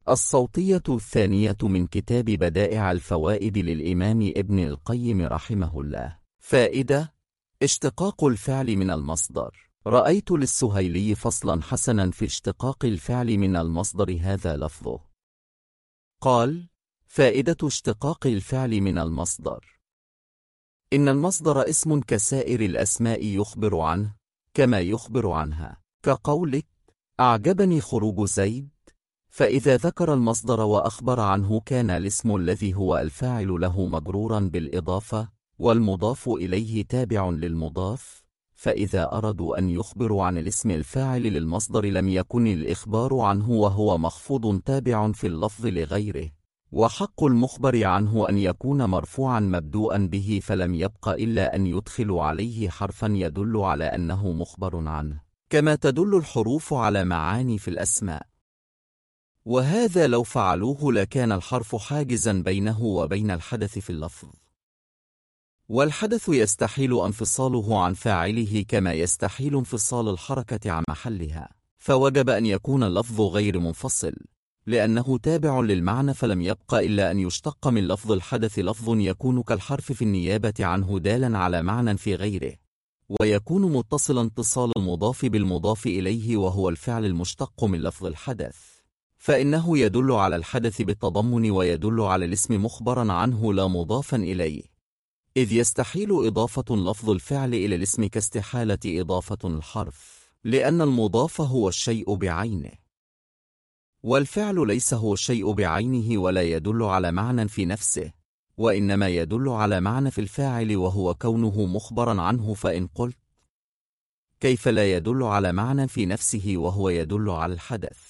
الصوتية الثانية من كتاب بدائع الفوائد للإمام ابن القيم رحمه الله. فائدة: اشتقاق الفعل من المصدر. رأيت للسهيلي فصلا حسنا في اشتقاق الفعل من المصدر، هذا لفظه. قال: فائدة اشتقاق الفعل من المصدر: إن المصدر اسم كسائر الأسماء يخبر عنه كما يخبر عنها، كقولك أعجبني خروج زيد، فإذا ذكر المصدر وأخبر عنه كان الاسم الذي هو الفاعل له مجرورا بالإضافة، والمضاف إليه تابع للمضاف، فإذا أرادوا أن يخبروا عن الاسم الفاعل للمصدر لم يكن الإخبار عنه وهو مخفوض تابع في اللفظ لغيره، وحق المخبر عنه أن يكون مرفوعا مبدوءا به، فلم يبق إلا أن يدخلوا عليه حرفا يدل على أنه مخبر عنه، كما تدل الحروف على معاني في الأسماء. وهذا لو فعلوه لكان الحرف حاجزا بينه وبين الحدث في اللفظ، والحدث يستحيل انفصاله عن فاعله كما يستحيل انفصال الحركة عن محلها، فوجب أن يكون اللفظ غير منفصل لأنه تابع للمعنى، فلم يبق إلا أن يشتق من لفظ الحدث لفظ يكون كالحرف في النيابة عنه دالا على معنى في غيره، ويكون متصلا اتصال المضاف بالمضاف إليه وهو الفعل المشتق من لفظ الحدث، فإنه يدل على الحدث بالتضمن ويدل على الاسم مخبرا عنه لا مضافا إليه، إذ يستحيل إضافة لفظ الفعل إلى الاسم كاستحالة إضافة الحرف، لأن المضاف هو الشيء بعينه، والفعل ليس هو الشيء بعينه ولا يدل على معنى في نفسه، وإنما يدل على معنى في الفاعل وهو كونه مخبرا عنه. فإن قلت كيف لا يدل على معنى في نفسه وهو يدل على الحدث؟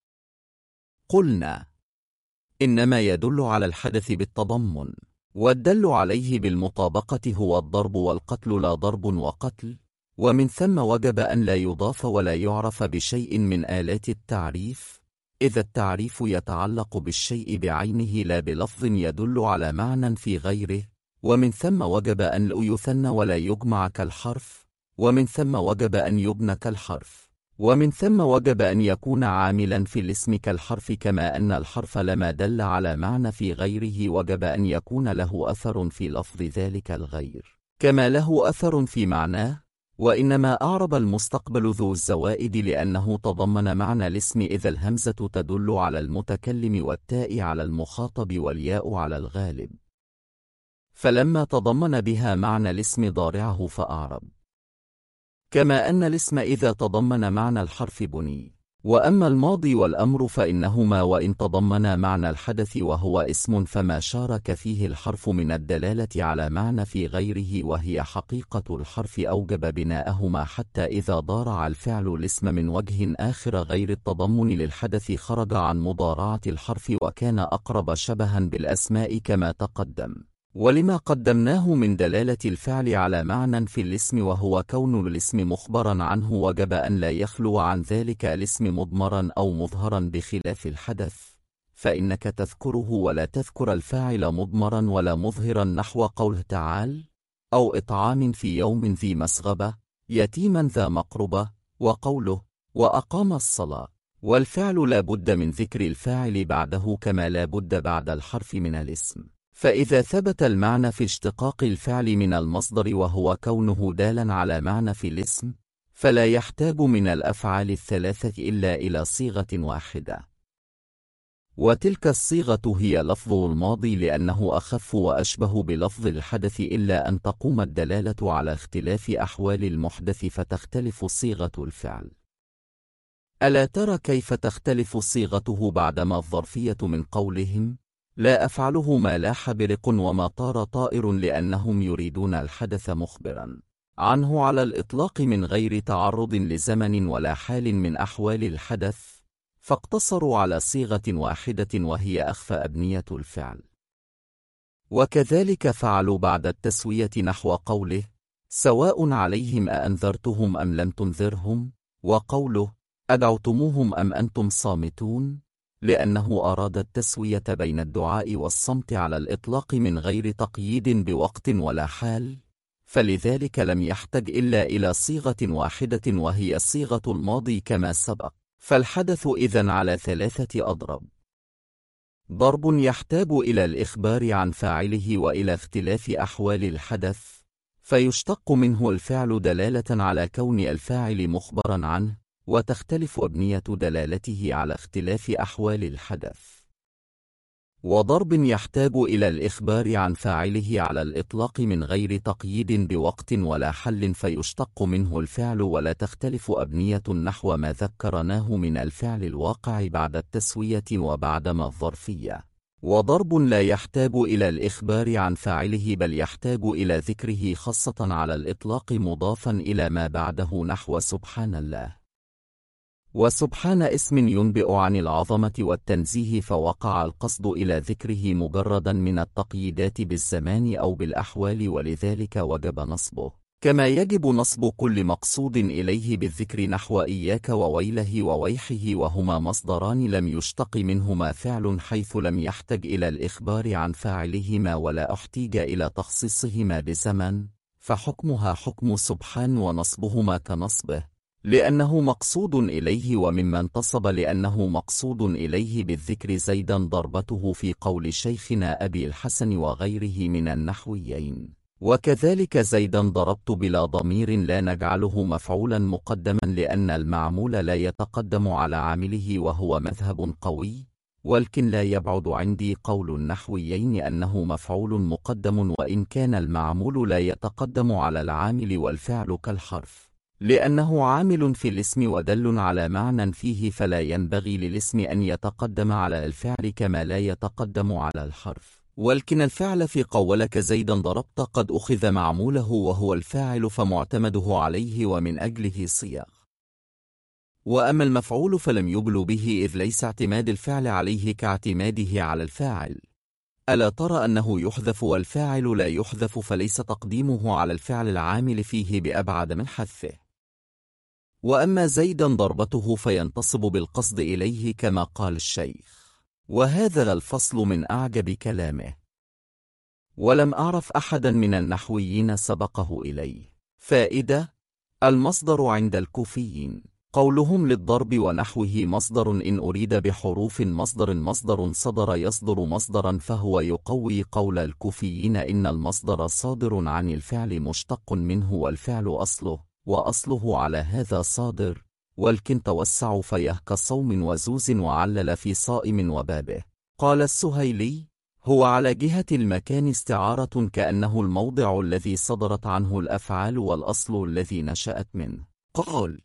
قلنا إنما يدل على الحدث بالتضمن، والدل عليه بالمطابقة هو الضرب والقتل لا ضرب وقتل، ومن ثم وجب أن لا يضاف ولا يعرف بشيء من آلات التعريف، إذا التعريف يتعلق بالشيء بعينه لا بلفظ يدل على معنى في غيره، ومن ثم وجب أن لا يثنى ولا يجمع كالحرف، ومن ثم وجب أن يبنى كالحرف، ومن ثم وجب أن يكون عاملا في الاسم كالحرف، كما أن الحرف لما دل على معنى في غيره وجب أن يكون له أثر في لفظ ذلك الغير كما له أثر في معناه، وإنما أعرب المستقبل ذو الزوائد لأنه تضمن معنى الاسم، إذا الهمزة تدل على المتكلم والتاء على المخاطب والياء على الغالب، فلما تضمن بها معنى الاسم ضارعه فأعرب، كما أن الاسم إذا تضمن معنى الحرف بني. وأما الماضي والأمر فإنهما وإن تضمنا معنى الحدث وهو اسم فما شارك فيه الحرف من الدلالة على معنى في غيره وهي حقيقة الحرف أوجب بناءهما، حتى إذا ضارع الفعل الاسم من وجه آخر غير التضمن للحدث خرج عن مضارعة الحرف وكان أقرب شبها بالأسماء كما تقدم. ولما قدمناه من دلالة الفعل على معنى في الاسم وهو كون الاسم مخبرا عنه وجب أن لا يخلو عن ذلك الاسم مضمرا أو مظهرا بخلاف الحدث، فإنك تذكره ولا تذكر الفاعل مضمرا ولا مظهرا، نحو قوله تعالى أو إطعام في يوم ذي مسغبة يتيما ذا مقربة، وقوله وأقام الصلاة، والفعل لا بد من ذكر الفاعل بعده كما لا بد بعد الحرف من الاسم. فإذا ثبت المعنى في اشتقاق الفعل من المصدر وهو كونه دالا على معنى في الاسم، فلا يحتاج من الأفعال الثلاثة إلا إلى صيغة واحدة، وتلك الصيغة هي لفظ الماضي لأنه أخف وأشبه بلفظ الحدث، إلا أن تقوم الدلالة على اختلاف أحوال المحدث فتختلف صيغة الفعل. ألا ترى كيف تختلف صيغته بعدما الظرفية من قولهم لا أفعله ما لاح برق وما طار طائر، لأنهم يريدون الحدث مخبرا عنه على الإطلاق من غير تعرض لزمن ولا حال من أحوال الحدث، فاقتصروا على صيغة واحدة وهي أخفى أبنية الفعل. وكذلك فعلوا بعد التسوية نحو قوله سواء عليهم أأنذرتهم أم لم تنذرهم، وقوله أدعوتموهم أم أنتم صامتون، لأنه أراد التسوية بين الدعاء والصمت على الإطلاق من غير تقييد بوقت ولا حال، فلذلك لم يحتج إلا إلى صيغة واحدة وهي صيغة الماضي كما سبق. فالحدث إذن على ثلاثة أضرب: ضرب يحتاج إلى الإخبار عن فاعله وإلى اختلاف أحوال الحدث، فيشتق منه الفعل دلالة على كون الفاعل مخبرا عنه، وتختلف أبنية دلالته على اختلاف أحوال الحدث. وضرب يحتاج إلى الإخبار عن فاعله على الإطلاق من غير تقييد بوقت ولا حل، فيشتق منه الفعل ولا تختلف أبنية نحو ما ذكرناه من الفعل الواقع بعد التسوية وبعدما الظرفية. وضرب لا يحتاج إلى الإخبار عن فاعله بل يحتاج إلى ذكره خاصة على الإطلاق مضافا إلى ما بعده نحو سبحان الله. وسبحان اسم ينبئ عن العظمة والتنزيه، فوقع القصد إلى ذكره مجردا من التقييدات بالزمان أو بالأحوال، ولذلك وجب نصبه، كما يجب نصب كل مقصود إليه بالذكر نحو إياك وويله وويحه، وهما مصدران لم يشتق منهما فعل حيث لم يحتج إلى الإخبار عن فاعلهما ولا احتيج إلى تخصيصهما بزمن، فحكمها حكم سبحان ونصبهما كنصبه لأنه مقصود إليه، ومما انتصب لأنه مقصود إليه بالذكر زيدا ضربته في قول شيخنا أبي الحسن وغيره من النحويين. وكذلك زيدا ضربت بلا ضمير لا نجعله مفعولا مقدما لأن المعمول لا يتقدم على عامله، وهو مذهب قوي، ولكن لا يبعد عندي قول النحويين أنه مفعول مقدم وإن كان المعمول لا يتقدم على العامل، والفعل كالحرف لأنه عامل في الاسم ودل على معنى فيه، فلا ينبغي للاسم أن يتقدم على الفعل كما لا يتقدم على الحرف. ولكن الفعل في قولك زيدا ضربت قد أخذ معموله وهو الفاعل فمعتمده عليه ومن أجله صيغ. وأما المفعول فلم يبل به إذ ليس اعتماد الفعل عليه كاعتماده على الفاعل. ألا ترى أنه يحذف والفاعل لا يحذف، فليس تقديمه على الفعل العامل فيه بأبعد من حذفه. وأما زيدا ضربته فينتصب بالقصد إليه كما قال الشيخ، وهذا الفصل من أعجب كلامه، ولم أعرف أحدا من النحويين سبقه إليه. فائدة: المصدر عند الكوفيين قولهم للضرب ونحوه مصدر إن أريد بحروف مصدر صدر يصدر مصدرا، فهو يقوي قول الكوفيين إن المصدر صادر عن الفعل مشتق منه والفعل أصله، وأصله على هذا صادر، ولكن توسع فيه كصوم وزوز وعلل في صائم وبابه. قال السهيلي: هو على جهة المكان استعارة كأنه الموضع الذي صدرت عنه الأفعال والأصل الذي نشأت منه. قال: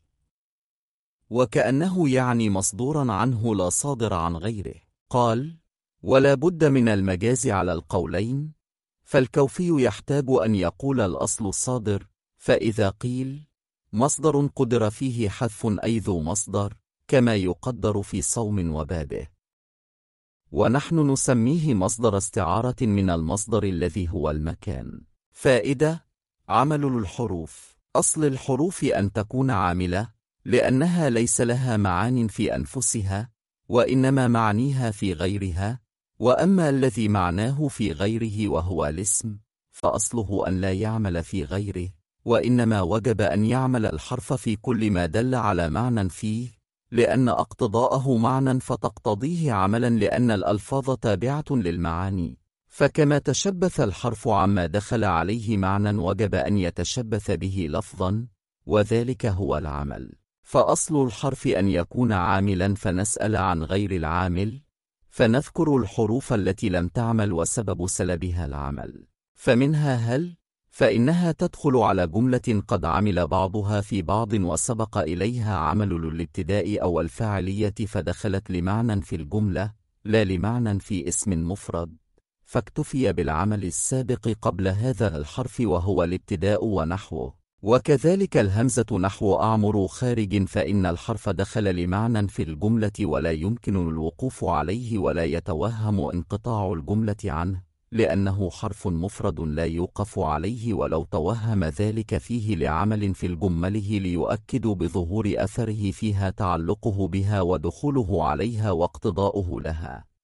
وكأنه يعني مصدورا عنه لا صادر عن غيره. قال: ولا بد من المجاز على القولين، فالكوفي يحتاج أن يقول الأصل الصادر، فإذا قيل مصدر قدر فيه حذف أي ذو مصدر كما يقدر في صوم وبابه، ونحن نسميه مصدر استعارة من المصدر الذي هو المكان. فائدة: عمل الحروف. أصل الحروف أن تكون عاملة، لأنها ليس لها معان في أنفسها، وإنما معانيها في غيرها، وأما الذي معناه في غيره وهو الاسم فأصله أن لا يعمل في غيره، وإنما وجب أن يعمل الحرف في كل ما دل على معنى فيه، لأن اقتضاءه معنى فتقتضيه عملا، لأن الألفاظ تابعة للمعاني، فكما تشبث الحرف عما دخل عليه معنى وجب أن يتشبث به لفظا، وذلك هو العمل. فأصل الحرف أن يكون عاملا، فنسأل عن غير العامل، فنذكر الحروف التي لم تعمل وسبب سلبها العمل. فمنها هل، فإنها تدخل على جملة قد عمل بعضها في بعض وسبق إليها عمل الابتداء أو الفاعلية، فدخلت لمعنى في الجملة لا لمعنى في اسم مفرد، فاكتفي بالعمل السابق قبل هذا الحرف وهو الابتداء ونحوه. وكذلك الهمزة نحو أعمر خارج، فإن الحرف دخل لمعنى في الجملة ولا يمكن الوقوف عليه ولا يتوهم انقطاع الجملة عنه، لأنه حرف مفرد لا يوقف عليه ولو توهم ذلك فيه لعمل في الجمله ليؤكد بظهور أثره فيها تعلقه بها ودخوله عليها واقتضاؤه لها.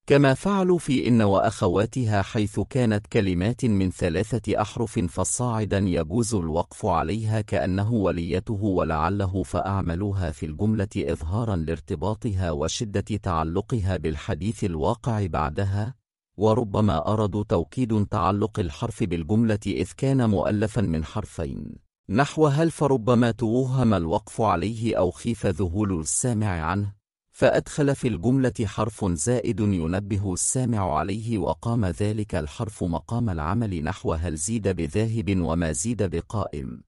كما فعلوا في إن وأخواتها، حيث كانت كلمات من 3 أحرف فصاعدا يجوز الوقف عليها كأنه وليته ولعله، فأعملوها في الجملة إظهارا لارتباطها وشدة تعلقها بالحديث الواقع بعدها. وربما أرادوا توكيد تعلق الحرف بالجملة إذ كان مؤلفا من حرفين نحو هل، فربما توهم الوقف عليه أو خيف ذهول السامع عنه، فأدخل في الجملة حرف زائد ينبه السامع عليه، وقام ذلك الحرف مقام العمل نحو هل زيد بذاهب وما زيد بقائم.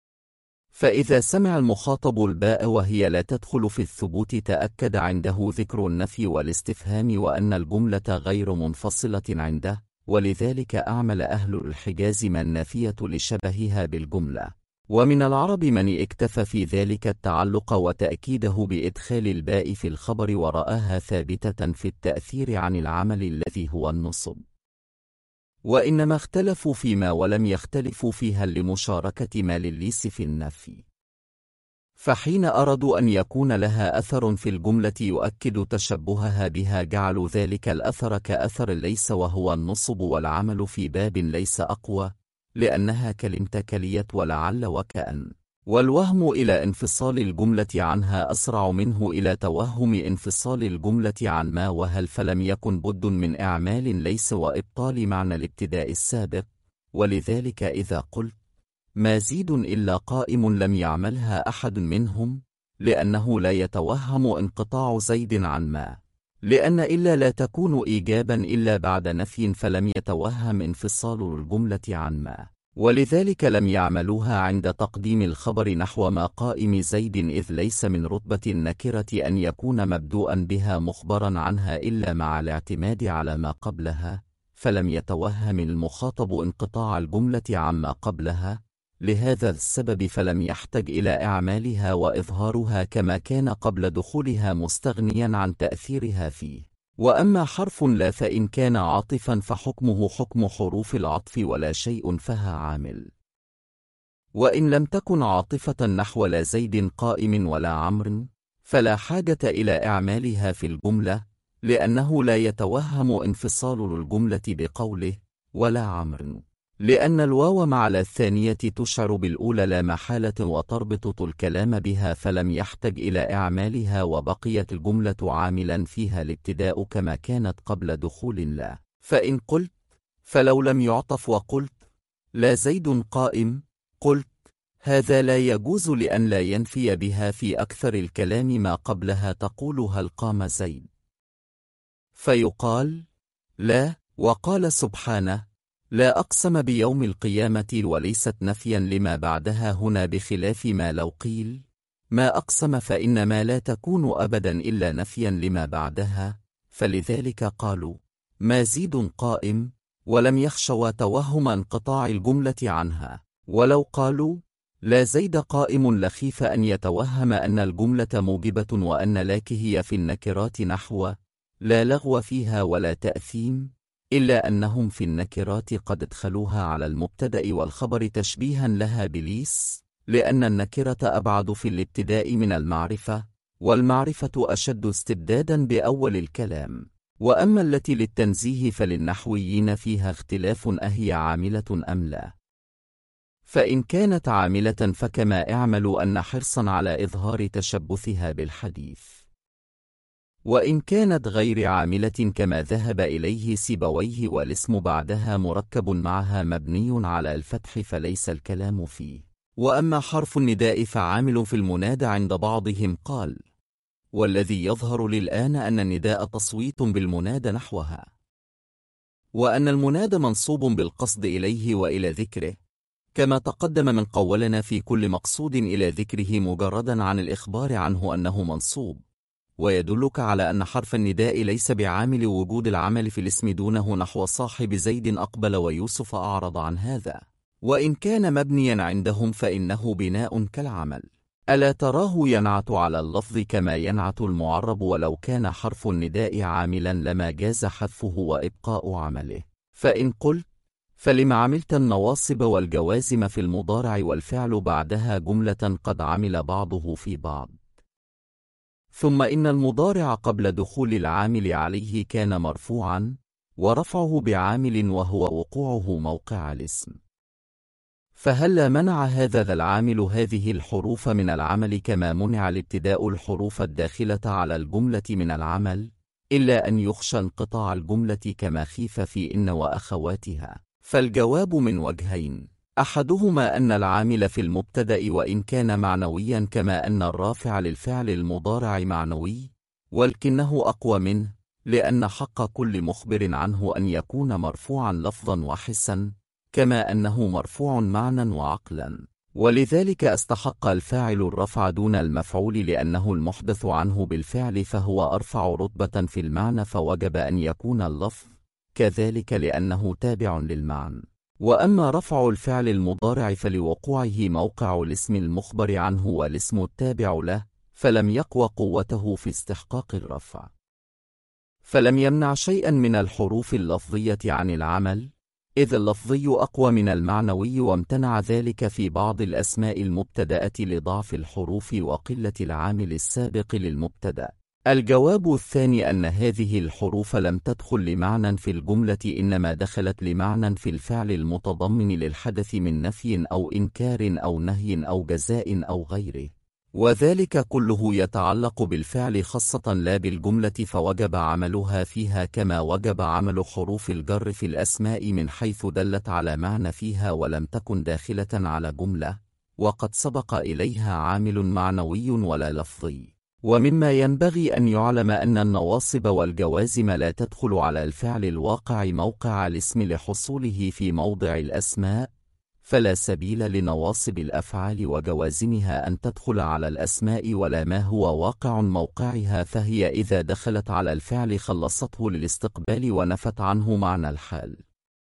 فإذا سمع المخاطب الباء وهي لا تدخل في الثبوت، تأكد عنده ذكر النفي والاستفهام وأن الجملة غير منفصلة عنده، ولذلك أعمل أهل الحجاز ما النافية لشبهها بالجملة. ومن العرب من اكتفى في ذلك التعلق وتأكيده بإدخال الباء في الخبر، ورآها ثابتة في التأثير عن العمل الذي هو النصب. وإنما اختلفوا فيما ولم يختلفوا فيها لمشاركة ما للليس في النفي. فحين أرادوا أن يكون لها أثر في الجملة يؤكد تشبهها بها، جعلوا ذلك الأثر كأثر ليس وهو النصب، والعمل في باب ليس أقوى لأنها كليت ولعل وكأن، والوهم إلى انفصال الجملة عنها أسرع منه إلى توهم انفصال الجملة عن ما وهل، فلم يكن بد من إعمال ليس وإبطال معنى الابتداء السابق. ولذلك إذا قلت ما زيد إلا قائم لم يعملها أحد منهم، لأنه لا يتوهم انقطاع زيد عن ما، لأن إلا لا تكون إيجابا إلا بعد نفي، فلم يتوهم انفصال الجملة عن ما، ولذلك لم يعملوها عند تقديم الخبر نحو ما قائم زيد، إذ ليس من رتبة النكرة أن يكون مبدوءا بها مخبرا عنها إلا مع الاعتماد على ما قبلها، فلم يتوهم المخاطب انقطاع الجملة عما قبلها. لهذا السبب فلم يحتج إلى إعمالها وإظهارها كما كان قبل دخولها، مستغنيا عن تأثيرها فيه. وأما حرف لا فإن كان عاطفا فحكمه حكم حروف العطف ولا شيء فها عامل. وإن لم تكن عاطفة نحو لا زيد قائم ولا عمرو، فلا حاجة إلى إعمالها في الجملة، لأنه لا يتوهم انفصال الجملة بقوله ولا عمرو، لأن الواو مع الثانية تشعر بالأولى لا محالة وتربط الكلام بها، فلم يحتج إلى إعمالها، وبقيت الجملة عاملا فيها الابتداء كما كانت قبل دخول لا. فإن قلت فلو لم يعطف وقلت لا زيد قائم، قلت هذا لا يجوز لأن لا ينفي بها في أكثر الكلام ما قبلها، تقول هل قام زيد، فيقال لا. وقال سبحانه لا أقسم بيوم القيامة، وليست نفيا لما بعدها هنا، بخلاف ما لو قيل ما أقسم، فإنما لا تكون أبدا إلا نفيا لما بعدها، فلذلك قالوا ما زيد قائم، ولم يخشوا توهم انقطاع الجملة عنها. ولو قالوا لا زيد قائم لخيف أن يتوهم أن الجملة موجبة، وأن لاك هي في النكرات نحو لا لغو فيها ولا تأثيم، إلا أنهم في النكرات قد ادخلوها على المبتدأ والخبر تشبيها لها بليس، لأن النكرة أبعد في الابتداء من المعرفة، والمعرفة أشد استبدادا بأول الكلام. وأما التي للتنزيه فللنحويين فيها اختلاف أهي عاملة أم لا. فإن كانت عاملة فكما اعملوا أن حرصا على إظهار تشبثها بالحديث، وإن كانت غير عاملة كما ذهب إليه سيبويه، والاسم بعدها مركب معها مبني على الفتح فليس الكلام فيه. وأما حرف النداء فعامل في المنادى عند بعضهم، قال والذي يظهر للآن أن النداء تصويت بالمنادى نحوها، وأن المنادى منصوب بالقصد إليه وإلى ذكره، كما تقدم من قولنا في كل مقصود إلى ذكره مجردا عن الإخبار عنه أنه منصوب. ويدلك على أن حرف النداء ليس بعامل وجود العمل في الاسم دونه، نحو صاحب زيد أقبل ويوسف أعرض عن هذا، وإن كان مبنيا عندهم فإنه بناء كالعمل. ألا تراه ينعت على اللفظ كما ينعت المعرب، ولو كان حرف النداء عاملا لما جاز حذفه وإبقاء عمله. فإن قلت فلما عملت النواصب والجوازم في المضارع والفعل بعدها جملة قد عمل بعضه في بعض، ثم إن المضارع قبل دخول العامل عليه كان مرفوعا، ورفعه بعامل وهو وقوعه موقع الاسم. فهل منع هذا العامل هذه الحروف من العمل كما منع الابتداء الحروف الداخلة على الجملة من العمل، إلا أن يخشى انقطاع الجملة كما خيف في إن وأخواتها؟ فالجواب من وجهين: أحدهما أن العامل في المبتدأ وإن كان معنويا كما أن الرافع للفعل المضارع معنوي، ولكنه أقوى منه، لأن حق كل مخبر عنه أن يكون مرفوعا لفظا وحسا، كما أنه مرفوع معنى وعقلا، ولذلك استحق الفاعل الرفع دون المفعول لأنه المحدث عنه بالفعل فهو أرفع رتبة في المعنى فوجب أن يكون اللفظ كذلك لأنه تابع للمعنى. وأما رفع الفعل المضارع فلوقوعه موقع الاسم المخبر عنه والاسم التابع له، فلم يقوى قوته في استحقاق الرفع، فلم يمنع شيئا من الحروف اللفظية عن العمل، إذ اللفظي أقوى من المعنوي، وامتنع ذلك في بعض الأسماء المبتدأة لضعف الحروف وقلة العامل السابق للمبتدأ. الجواب الثاني أن هذه الحروف لم تدخل لمعنى في الجملة، إنما دخلت لمعنى في الفعل المتضمن للحدث من نفي أو إنكار أو نهي أو جزاء أو غيره، وذلك كله يتعلق بالفعل خاصة لا بالجملة، فوجب عملها فيها كما وجب عمل حروف الجر في الأسماء من حيث دلت على معنى فيها ولم تكن داخلة على جملة، وقد سبق إليها عامل معنوي ولا لفظي. ومما ينبغي أن يعلم أن النواصب والجوازم لا تدخل على الفعل الواقع موقع الاسم لحصوله في موضع الأسماء، فلا سبيل لنواصب الأفعال وجوازمها أن تدخل على الأسماء ولا ما هو واقع موقعها، فهي إذا دخلت على الفعل خلصته للاستقبال ونفت عنه معنى الحال،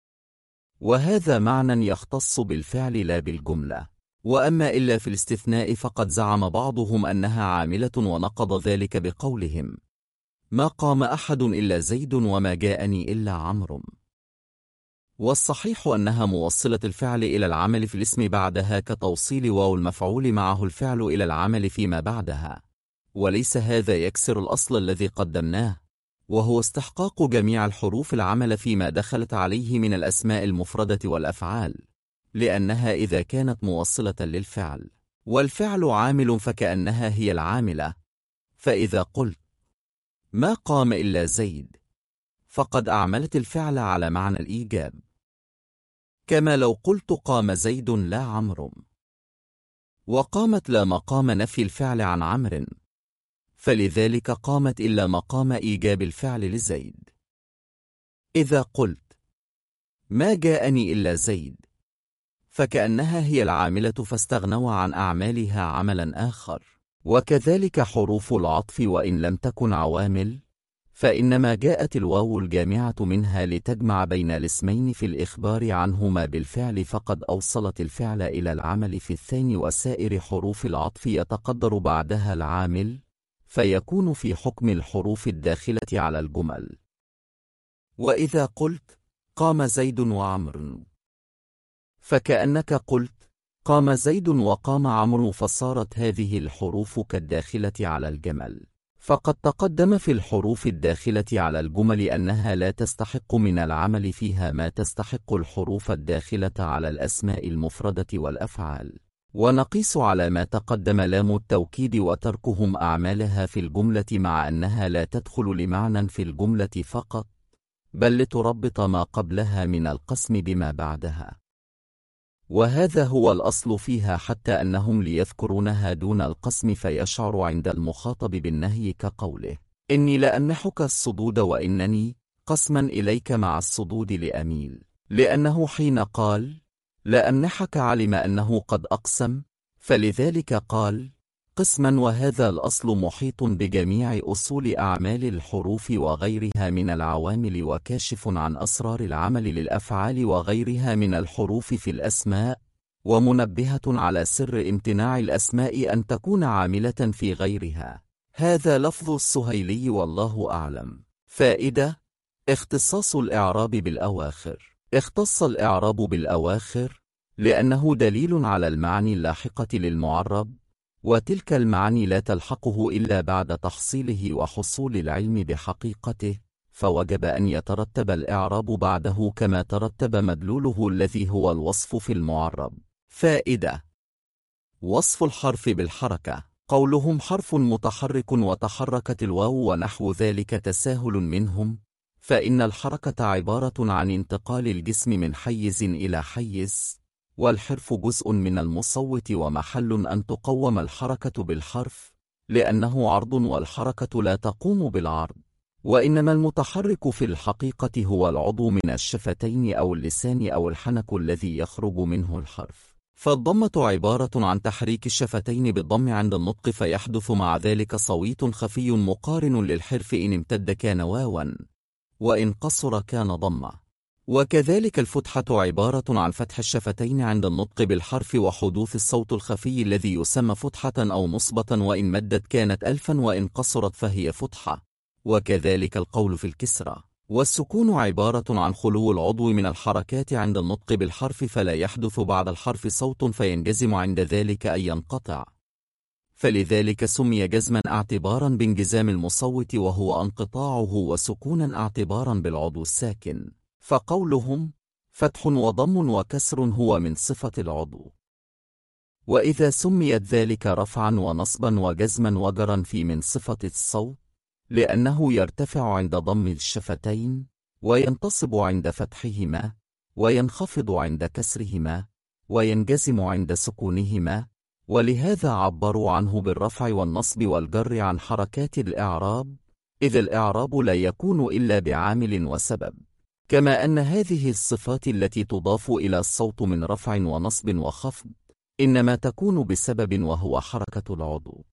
وهذا معنى يختص بالفعل لا بالجملة. وأما إلا في الاستثناء فقد زعم بعضهم أنها عاملة ونقض ذلك بقولهم: ما قام أحد إلا زيد وما جاءني إلا عمرو. والصحيح أنها موصلة الفعل إلى العمل في الاسم بعدها كتوصيل واو المفعول معه الفعل إلى العمل فيما بعدها، وليس هذا يكسر الأصل الذي قدمناه، وهو استحقاق جميع الحروف العمل فيما دخلت عليه من الأسماء المفردة والأفعال، لأنها إذا كانت موصلة للفعل والفعل عامل فكأنها هي العاملة. فإذا قلت ما قام إلا زيد فقد أعملت الفعل على معنى الإيجاب، كما لو قلت قام زيد لا عمرو، وقامت لا مقام نفي الفعل عن عمرو، فلذلك قامت إلا مقام إيجاب الفعل لزيد. إذا قلت ما جاءني إلا زيد فكأنها هي العاملة فاستغنوا عن أعمالها عملا آخر. وكذلك حروف العطف وإن لم تكن عوامل، فإنما جاءت الواو الجامعة منها لتجمع بين الاسمين في الإخبار عنهما بالفعل، فقد أوصلت الفعل إلى العمل في الثاني، وسائر حروف العطف يتقدر بعدها العامل، فيكون في حكم الحروف الداخلة على الجمل. وإذا قلت قام زيد وعمرو فكأنك قلت قام زيد وقام عمرو، فصارت هذه الحروف كالداخلة على الجمل. فقد تقدم في الحروف الداخلة على الجمل أنها لا تستحق من العمل فيها ما تستحق الحروف الداخلة على الأسماء المفردة والأفعال، ونقيس على ما تقدم لام التوكيد وتركهم أعمالها في الجملة، مع أنها لا تدخل لمعنى في الجملة فقط، بل لتربط ما قبلها من القسم بما بعدها، وهذا هو الأصل فيها، حتى أنهم ليذكرونها دون القسم فيشعر عند المخاطب بالنهي كقوله إني لأمنحك الصدود وإنني قسما إليك مع الصدود لأميل، لأنه حين قال لأمنحك علم أنه قد أقسم، فلذلك قال قسما، وهذا الأصل محيط بجميع أصول أعمال الحروف وغيرها من العوامل، وكاشف عن أسرار العمل للأفعال وغيرها من الحروف في الأسماء، ومنبهة على سر امتناع الأسماء أن تكون عاملة في غيرها. هذا لفظ السهيلي والله أعلم. فائدة: اختصاص الإعراب بالأواخر. اختص الإعراب بالأواخر لأنه دليل على المعاني اللاحقة للمعرب، وتلك المعاني لا تلحقه إلا بعد تحصيله وحصول العلم بحقيقته، فوجب أن يترتب الإعراب بعده كما ترتب مدلوله الذي هو الوصف في المعرب. فائدة: وصف الحرف بالحركة. قولهم حرف متحرك وتحركت الواو ونحو ذلك تساهل منهم، فإن الحركة عبارة عن انتقال الجسم من حيز إلى حيز، والحرف جزء من المصوت ومحل أن تقوم الحركة بالحرف، لأنه عرض والحركة لا تقوم بالعرض، وإنما المتحرك في الحقيقة هو العضو من الشفتين أو اللسان أو الحنك الذي يخرج منه الحرف. فالضمة عبارة عن تحريك الشفتين بالضم عند النطق، فيحدث مع ذلك صويت خفي مقارن للحرف، إن امتد كان واوا، وإن قصر كان ضمة. وكذلك الفتحة عبارة عن فتح الشفتين عند النطق بالحرف وحدوث الصوت الخفي الذي يسمى فتحة أو نصبة، وإن مدت كانت ألفا وإن قصرت فهي فتحة. وكذلك القول في الكسرة. والسكون عبارة عن خلو العضو من الحركات عند النطق بالحرف، فلا يحدث بعد الحرف صوت فينجزم عند ذلك أي ينقطع، فلذلك سمي جزما اعتبارا بانجزام المصوت وهو انقطاعه، وسكونا اعتبارا بالعضو الساكن. فقولهم فتح وضم وكسر هو من صفة العضو. وإذا سميت ذلك رفعا ونصبا وجزما وجرا في من صفة الصوت، لأنه يرتفع عند ضم الشفتين، وينتصب عند فتحهما، وينخفض عند كسرهما، وينجزم عند سكونهما، ولهذا عبروا عنه بالرفع والنصب والجر عن حركات الإعراب، إذ الإعراب لا يكون إلا بعامل وسبب، كما أن هذه الصفات التي تضاف إلى الصوت من رفع ونصب وخفض إنما تكون بسبب وهو حركة العضو.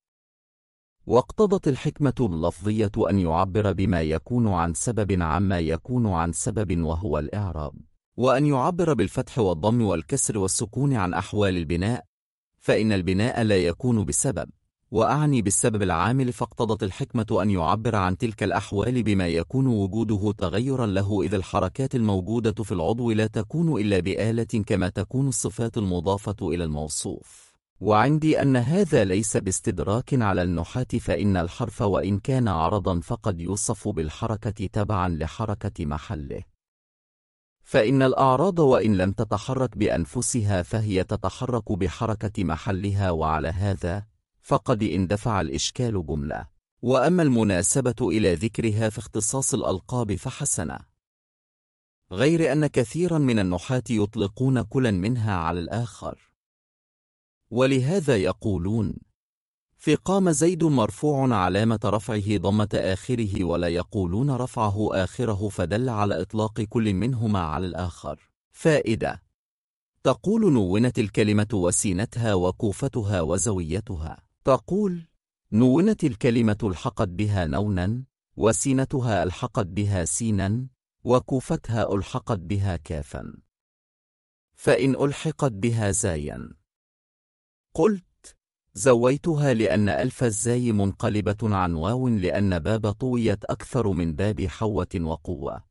واقتضت الحكمة اللفظية أن يعبر بما يكون عن سبب عما يكون عن سبب وهو الإعراب، وأن يعبر بالفتح والضم والكسر والسكون عن أحوال البناء، فإن البناء لا يكون بسبب، وأعني بالسبب العامل، فاقتضت الحكمة أن يعبر عن تلك الأحوال بما يكون وجوده تغيرا له، إذ الحركات الموجودة في العضو لا تكون إلا بآلة كما تكون الصفات المضافة إلى الموصوف. وعندي أن هذا ليس باستدراك على النحاة، فإن الحرف وإن كان عرضا فقد يوصف بالحركة تبعا لحركة محله، فإن الأعراض وإن لم تتحرك بأنفسها فهي تتحرك بحركة محلها، وعلى هذا فقد اندفع الإشكال جملة. وأما المناسبة إلى ذكرها في اختصاص الألقاب فحسن، غير أن كثيرا من النحاة يطلقون كلا منها على الآخر، ولهذا يقولون في قام زيد مرفوع علامة رفعه ضمة آخره، ولا يقولون رفعه آخره، فدل على إطلاق كل منهما على الآخر. فائدة: تقول نونت الكلمة وسينتها وكوفتها وزويتها. تقول نونت الكلمة الحقت بها نونا، وسينتها الحقت بها سينا، وكوفتها الحقت بها كافا. فإن ألحقت بها زايا قلت زويتها، لأن ألف الزاي منقلبة عن واو، لأن باب طويت أكثر من باب حوة وقوة.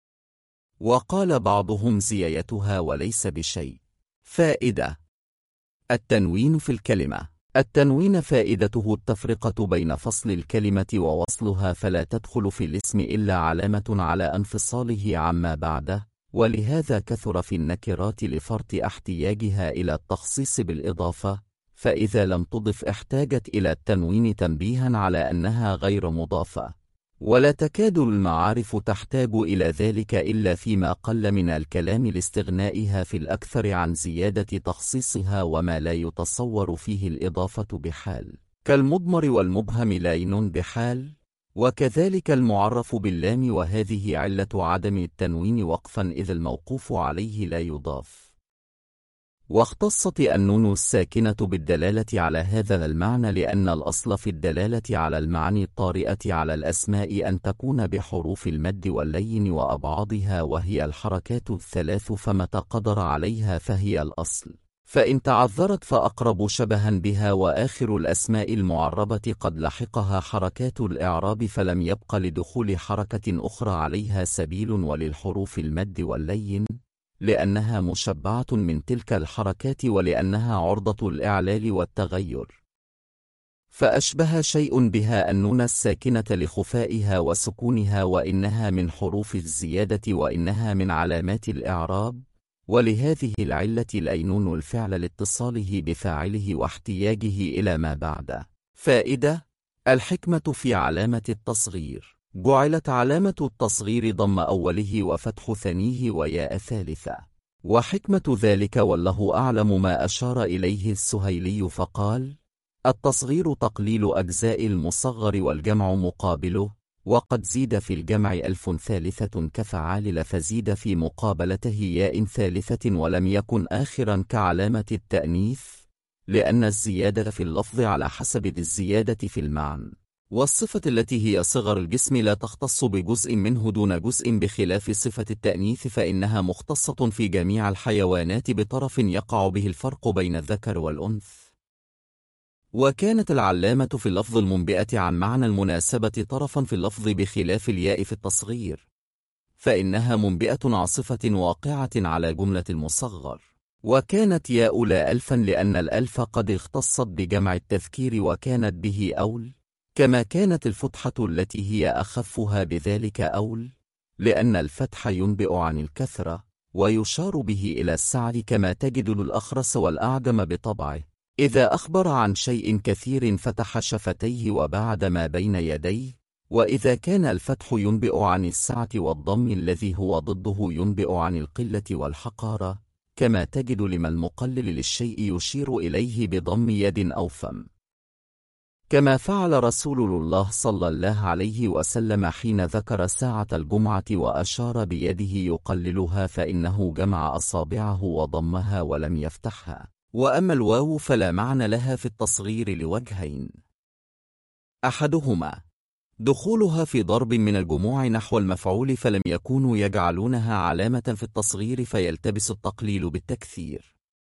وقال بعضهم زيايتها وليس بشيء. فائدة: التنوين في الكلمة. التنوين فائدته التفرقة بين فصل الكلمة ووصلها، فلا تدخل في الاسم إلا علامة على انفصاله عما بعده، ولهذا كثر في النكرات لفرط احتياجها إلى التخصيص بالإضافة، فإذا لم تضف احتاجت إلى التنوين تنبيها على أنها غير مضافة. ولا تكاد المعارف تحتاج إلى ذلك إلا فيما قل من الكلام لاستغنائها في الأكثر عن زيادة تخصيصها، وما لا يتصور فيه الإضافة بحال، كالمضمر والمبهم لين بحال، وكذلك المعرف باللام، وهذه علة عدم التنوين وقفا، إذ الموقوف عليه لا يضاف. واختصت النون الساكنة بالدلالة على هذا المعنى، لأن الأصل في الدلالة على المعاني الطارئة على الأسماء أن تكون بحروف المد واللين وأبعاضها، وهي الحركات الثلاث، فمتى قدر عليها فهي الأصل، فإن تعذرت فأقرب شبها بها. وآخر الأسماء المعربة قد لحقها حركات الإعراب، فلم يبق لدخول حركة أخرى عليها سبيل، وللحروف المد واللين لأنها مشبعة من تلك الحركات، ولأنها عرضة الإعلال والتغير. فأشبه شيء بها النون الساكنة لخفائها وسكونها، وإنها من حروف الزيادة وإنها من علامات الإعراب، ولهذه العلة الأينون الفعل لاتصاله بفاعله واحتياجه إلى ما بعده. فائدة: الحكمة في علامة التصغير. جعلت علامة التصغير ضم أوله وفتح ثانيه وياء ثالثة. وحكمة ذلك والله أعلم ما أشار إليه السهيلي فقال: التصغير تقليل أجزاء المصغر والجمع مقابله، وقد زيد في الجمع ألف ثالثة كفعالل، فزيد في مقابلته ياء ثالثة ولم يكن آخرا كعلامة التأنيث، لأن الزيادة في اللفظ على حسب الزيادة في المعنى، والصفة التي هي صغر الجسم لا تختص بجزء منه دون جزء، بخلاف صفة التأنيث فإنها مختصة في جميع الحيوانات بطرف يقع به الفرق بين الذكر والأنثى. وكانت العلامة في اللفظ المنبئة عن معنى المناسبة طرفا في اللفظ بخلاف الياء في التصغير، فإنها منبئة عاصفة واقعة على جملة المصغر. وكانت ياء لا ألفا لأن الألف قد اختصت بجمع التذكير وكانت به أول، كما كانت الفتحة التي هي أخفها بذلك أول، لأن الفتح ينبئ عن الكثرة ويشار به إلى السعر، كما تجد الأخرس والأعجم بطبعه إذا أخبر عن شيء كثير فتح شفتيه وبعد ما بين يديه، وإذا كان الفتح ينبئ عن السعة والضم الذي هو ضده ينبئ عن القلة والحقارة، كما تجد لما المقلل للشيء يشير إليه بضم يد أو فم، كما فعل رسول الله صلى الله عليه وسلم حين ذكر ساعة الجمعة وأشار بيده يقللها، فإنه جمع أصابعه وضمها ولم يفتحها. وأما الواو فلا معنى لها في التصغير لوجهين: أحدهما دخولها في ضرب من الجموع نحو المفعول فلم يكونوا يجعلونها علامة في التصغير فيلتبس التقليل بالتكثير،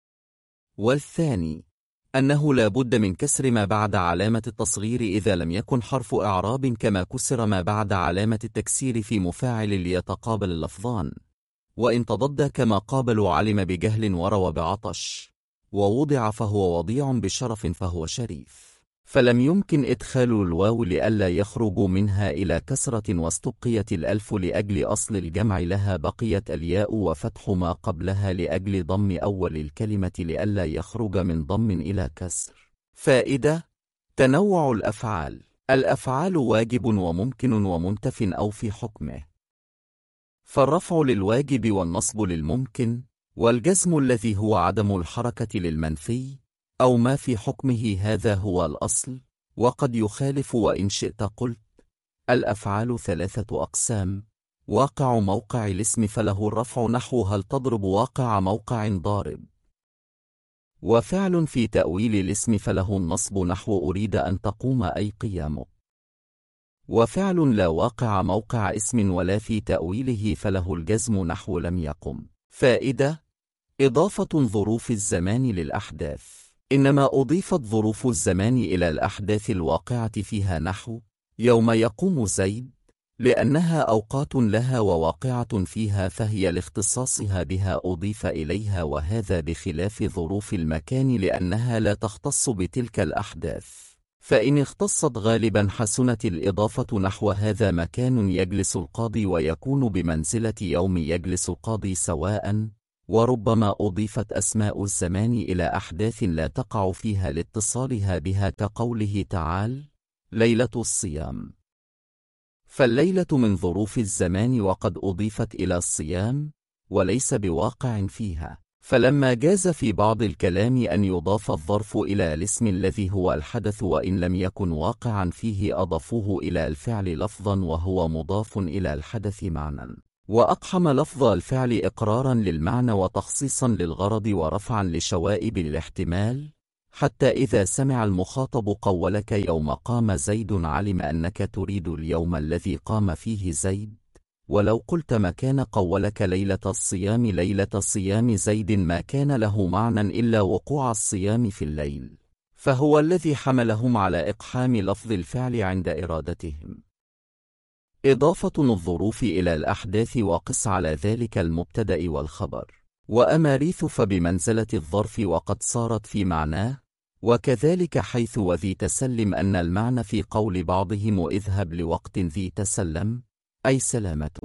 والثاني أنه لا بد من كسر ما بعد علامة التصغير إذا لم يكن حرف إعراب، كما كسر ما بعد علامة التكسير في مفاعل ليتقابل اللفظان، وإن تضد كما قابلوا علم بجهل وروى بعطش، ووضع فهو وضيع بشرف فهو شريف، فلم يمكن إدخال الواو لئلا يخرج منها إلى كسرة، واستبقيت الألف لأجل أصل الجمع لها، بقيت الياء وفتح ما قبلها لأجل ضم أول الكلمة لئلا يخرج من ضم إلى كسر. فائدة: تنوع الأفعال. الأفعال واجب وممكن ومنتف أو في حكمه، فالرفع للواجب والنصب للممكن، والجزم الذي هو عدم الحركة للمنفي أو ما في حكمه، هذا هو الأصل. وقد يخالف، وإن شئت قلت: الأفعال ثلاثة أقسام: واقع موقع الاسم فله الرفع نحو هل تضرب واقع موقع ضارب، وفعل في تأويل الاسم فله النصب نحو أريد أن تقوم أي قيامه، وفعل لا واقع موقع اسم ولا في تأويله فله الجزم نحو لم يقم. فائدة: إضافة ظروف الزمان للأحداث. إنما أضيفت ظروف الزمان إلى الأحداث الواقعة فيها نحو يوم يقوم زيد، لأنها أوقات لها وواقعة فيها، فهي لاختصاصها بها أضيف إليها، وهذا بخلاف ظروف المكان لأنها لا تختص بتلك الأحداث، فإن اختصت غالبا حسنت الإضافة نحو هذا مكان يجلس القاضي، ويكون بمنزلة يوم يجلس القاضي سواء. وربما أضيفت أسماء الزمان إلى أحداث لا تقع فيها لاتصالها بها، كقوله تعالى: ليلة الصيام، فالليلة من ظروف الزمان وقد أضيفت إلى الصيام وليس بواقع فيها، فلما جاز في بعض الكلام أن يضاف الظرف إلى الاسم الذي هو الحدث وإن لم يكن واقعا فيه أضافوه إلى الفعل لفظا وهو مضاف إلى الحدث معنى، وأقحم لفظ الفعل إقرارا للمعنى وتخصيصا للغرض ورفعا لشوائب الاحتمال، حتى إذا سمع المخاطب قولك يوم قام زيد علم أنك تريد اليوم الذي قام فيه زيد، ولو قلت مكان قولك ليلة الصيام ليلة صيام زيد ما كان له معنى إلا وقوع الصيام في الليل، فهو الذي حملهم على إقحام لفظ الفعل عند إرادتهم. إضافة الظروف إلى الأحداث وقس على ذلك المبتدأ والخبر. وأماريث فبمنزلة الظرف وقد صارت في معناه، وكذلك حيث وذي تسلم أن المعنى في قول بعضهم اذهب لوقت ذي تسلم أي سلامته.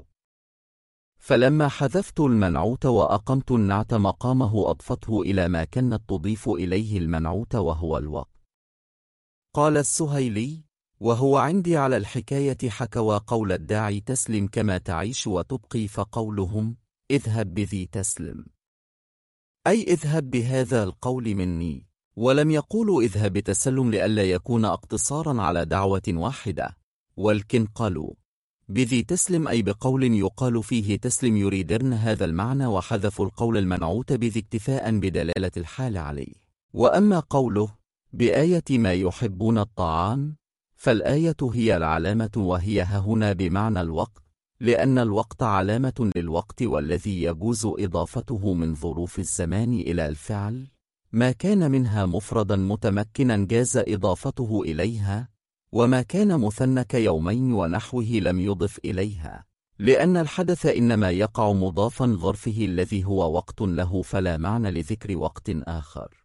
فلما حذفت المنعوت وأقمت النعت مقامه أضفته إلى ما كانت تضيف إليه المنعوت وهو الوقت. قال السهيلي: وهو عندي على الحكاية حكوا قول الداعي تسلم كما تعيش وتبقي، فقولهم اذهب بذي تسلم أي اذهب بهذا القول مني، ولم يقولوا اذهب بتسلم لئلا يكون اقتصارا على دعوة واحدة، ولكن قالوا بذي تسلم أي بقول يقال فيه تسلم يريدن هذا المعنى، وحذفوا القول المنعوت بذي اكتفاء بدلالة الحال عليه. وأما قوله بآية ما يحبون الطعام، فالآية هي العلامة، وهي هنا بمعنى الوقت، لأن الوقت علامة للوقت، والذي يجوز إضافته من ظروف الزمان إلى الفعل ما كان منها مفردا متمكنا جاز إضافته إليها، وما كان مثنى كيومين ونحوه لم يضف إليها، لأن الحدث إنما يقع مضافا ظرفه الذي هو وقت له، فلا معنى لذكر وقت آخر.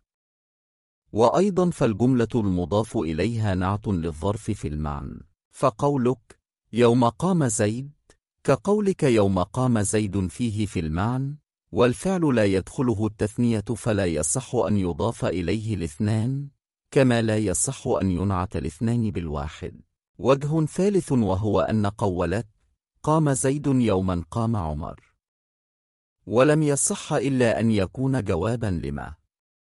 وأيضا فالجملة المضاف إليها نعت للظرف في المعنى، فقولك يوم قام زيد كقولك يوم قام زيد فيه في المعنى، والفعل لا يدخله التثنية، فلا يصح أن يضاف إليه الاثنان، كما لا يصح أن ينعت الاثنان بالواحد. وجه ثالث وهو أن قولت قام زيد يوما قام عمر، ولم يصح إلا أن يكون جوابا لما،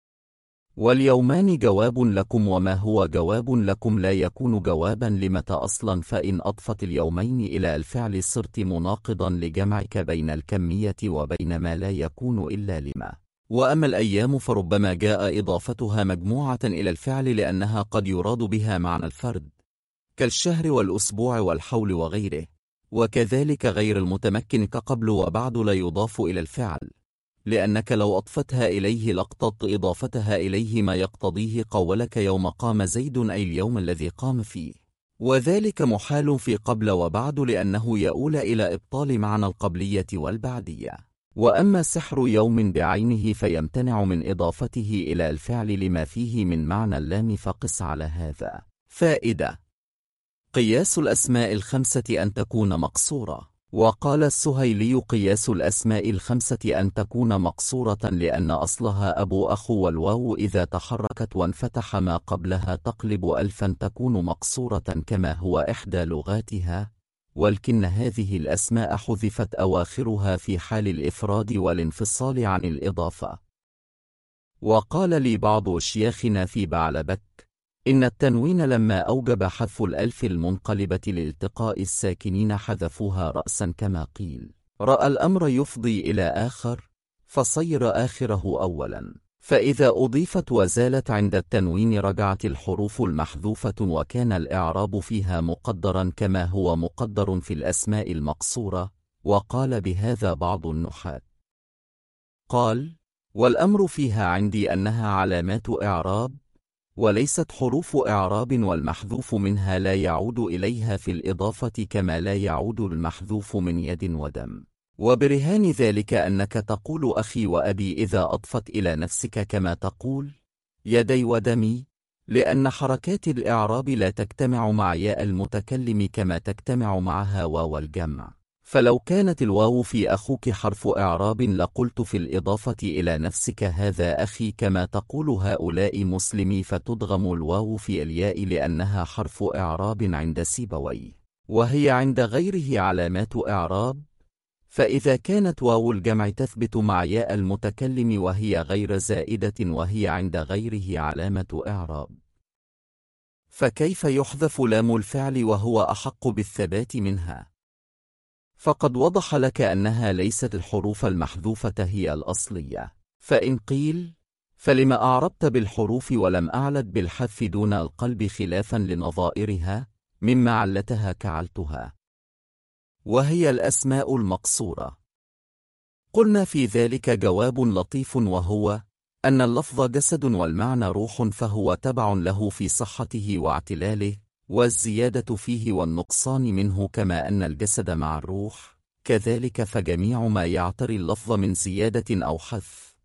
واليومان جواب لكم، وما هو جواب لكم لا يكون جوابا لمتى أصلا، فإن أضفت اليومين إلى الفعل صرت مناقضا لجمعك بين الكمية وبين ما لا يكون إلا لما. وأما الأيام فربما جاء إضافتها مجموعة إلى الفعل لأنها قد يراد بها معنى الفرد، كالشهر والأسبوع والحول وغيره، وكذلك غير المتمكن كقبل وبعد لا يضاف إلى الفعل، لأنك لو أضفتها إليه لاقتضت إضافتها إليه ما يقتضيه قولك يوم قام زيد أي اليوم الذي قام فيه، وذلك محال في قبل وبعد، لأنه يؤول إلى إبطال معنى القبلية والبعدية. وأما سحر يوم بعينه فيمتنع من إضافته إلى الفعل لما فيه من معنى اللام، فقس على هذا. فائدة: قياس الأسماء الخمسة أن تكون مقصورة. وقال السهيلي قياس الأسماء الخمسة أن تكون مقصورة لأن أصلها أبو أخو، والواو إذا تحركت وانفتح ما قبلها تقلب ألفا تكون مقصورة كما هو إحدى لغاتها، ولكن هذه الأسماء حذفت أواخرها في حال الإفراد والانفصال عن الإضافة. وقال لي بعض شياخنا في بعلبك إن التنوين لما أوجب حذف الألف المنقلبة لالتقاء الساكنين حذفوها رأسا، كما قيل رأى الأمر يفضي إلى آخر فصير آخره أولا، فإذا أضيفت وزالت عند التنوين رجعت الحروف المحذوفة، وكان الإعراب فيها مقدرا كما هو مقدر في الأسماء المقصورة. وقال بهذا بعض النحاة. قال: والأمر فيها عندي أنها علامات إعراب وليست حروف إعراب، والمحذوف منها لا يعود إليها في الإضافة كما لا يعود المحذوف من يد ودم. وبرهان ذلك أنك تقول أخي وأبي إذا أضفت إلى نفسك كما تقول يدي ودمي، لأن حركات الإعراب لا تجتمع مع ياء المتكلم كما تجتمع معها واو الجمع، فلو كانت الواو في أخوك حرف إعراب لقلت في الإضافة إلى نفسك هذا أخي كما تقول هؤلاء مسلمي، فتدغم الواو في الياء لأنها حرف إعراب عند سيبويه، وهي عند غيره علامات إعراب. فإذا كانت واو الجمع تثبت مع ياء المتكلم وهي غير زائدة وهي عند غيره علامة إعراب، فكيف يحذف لام الفعل وهو أحق بالثبات منها؟ فقد وضح لك أنها ليست الحروف المحذوفة هي الأصلية. فإن قيل فلما أعربت بالحروف ولم أعلت بالحذف دون القلب خلافا لنظائرها مما علتها كعلتها، وهي الأسماء المقصورة؟ قلنا في ذلك جواب لطيف، وهو أن اللفظ جسد والمعنى روح، فهو تبع له في صحته واعتلاله والزيادة فيه والنقصان منه، كما أن الجسد مع الروح كذلك، فجميع ما يعتري اللفظ من زيادة أو حذف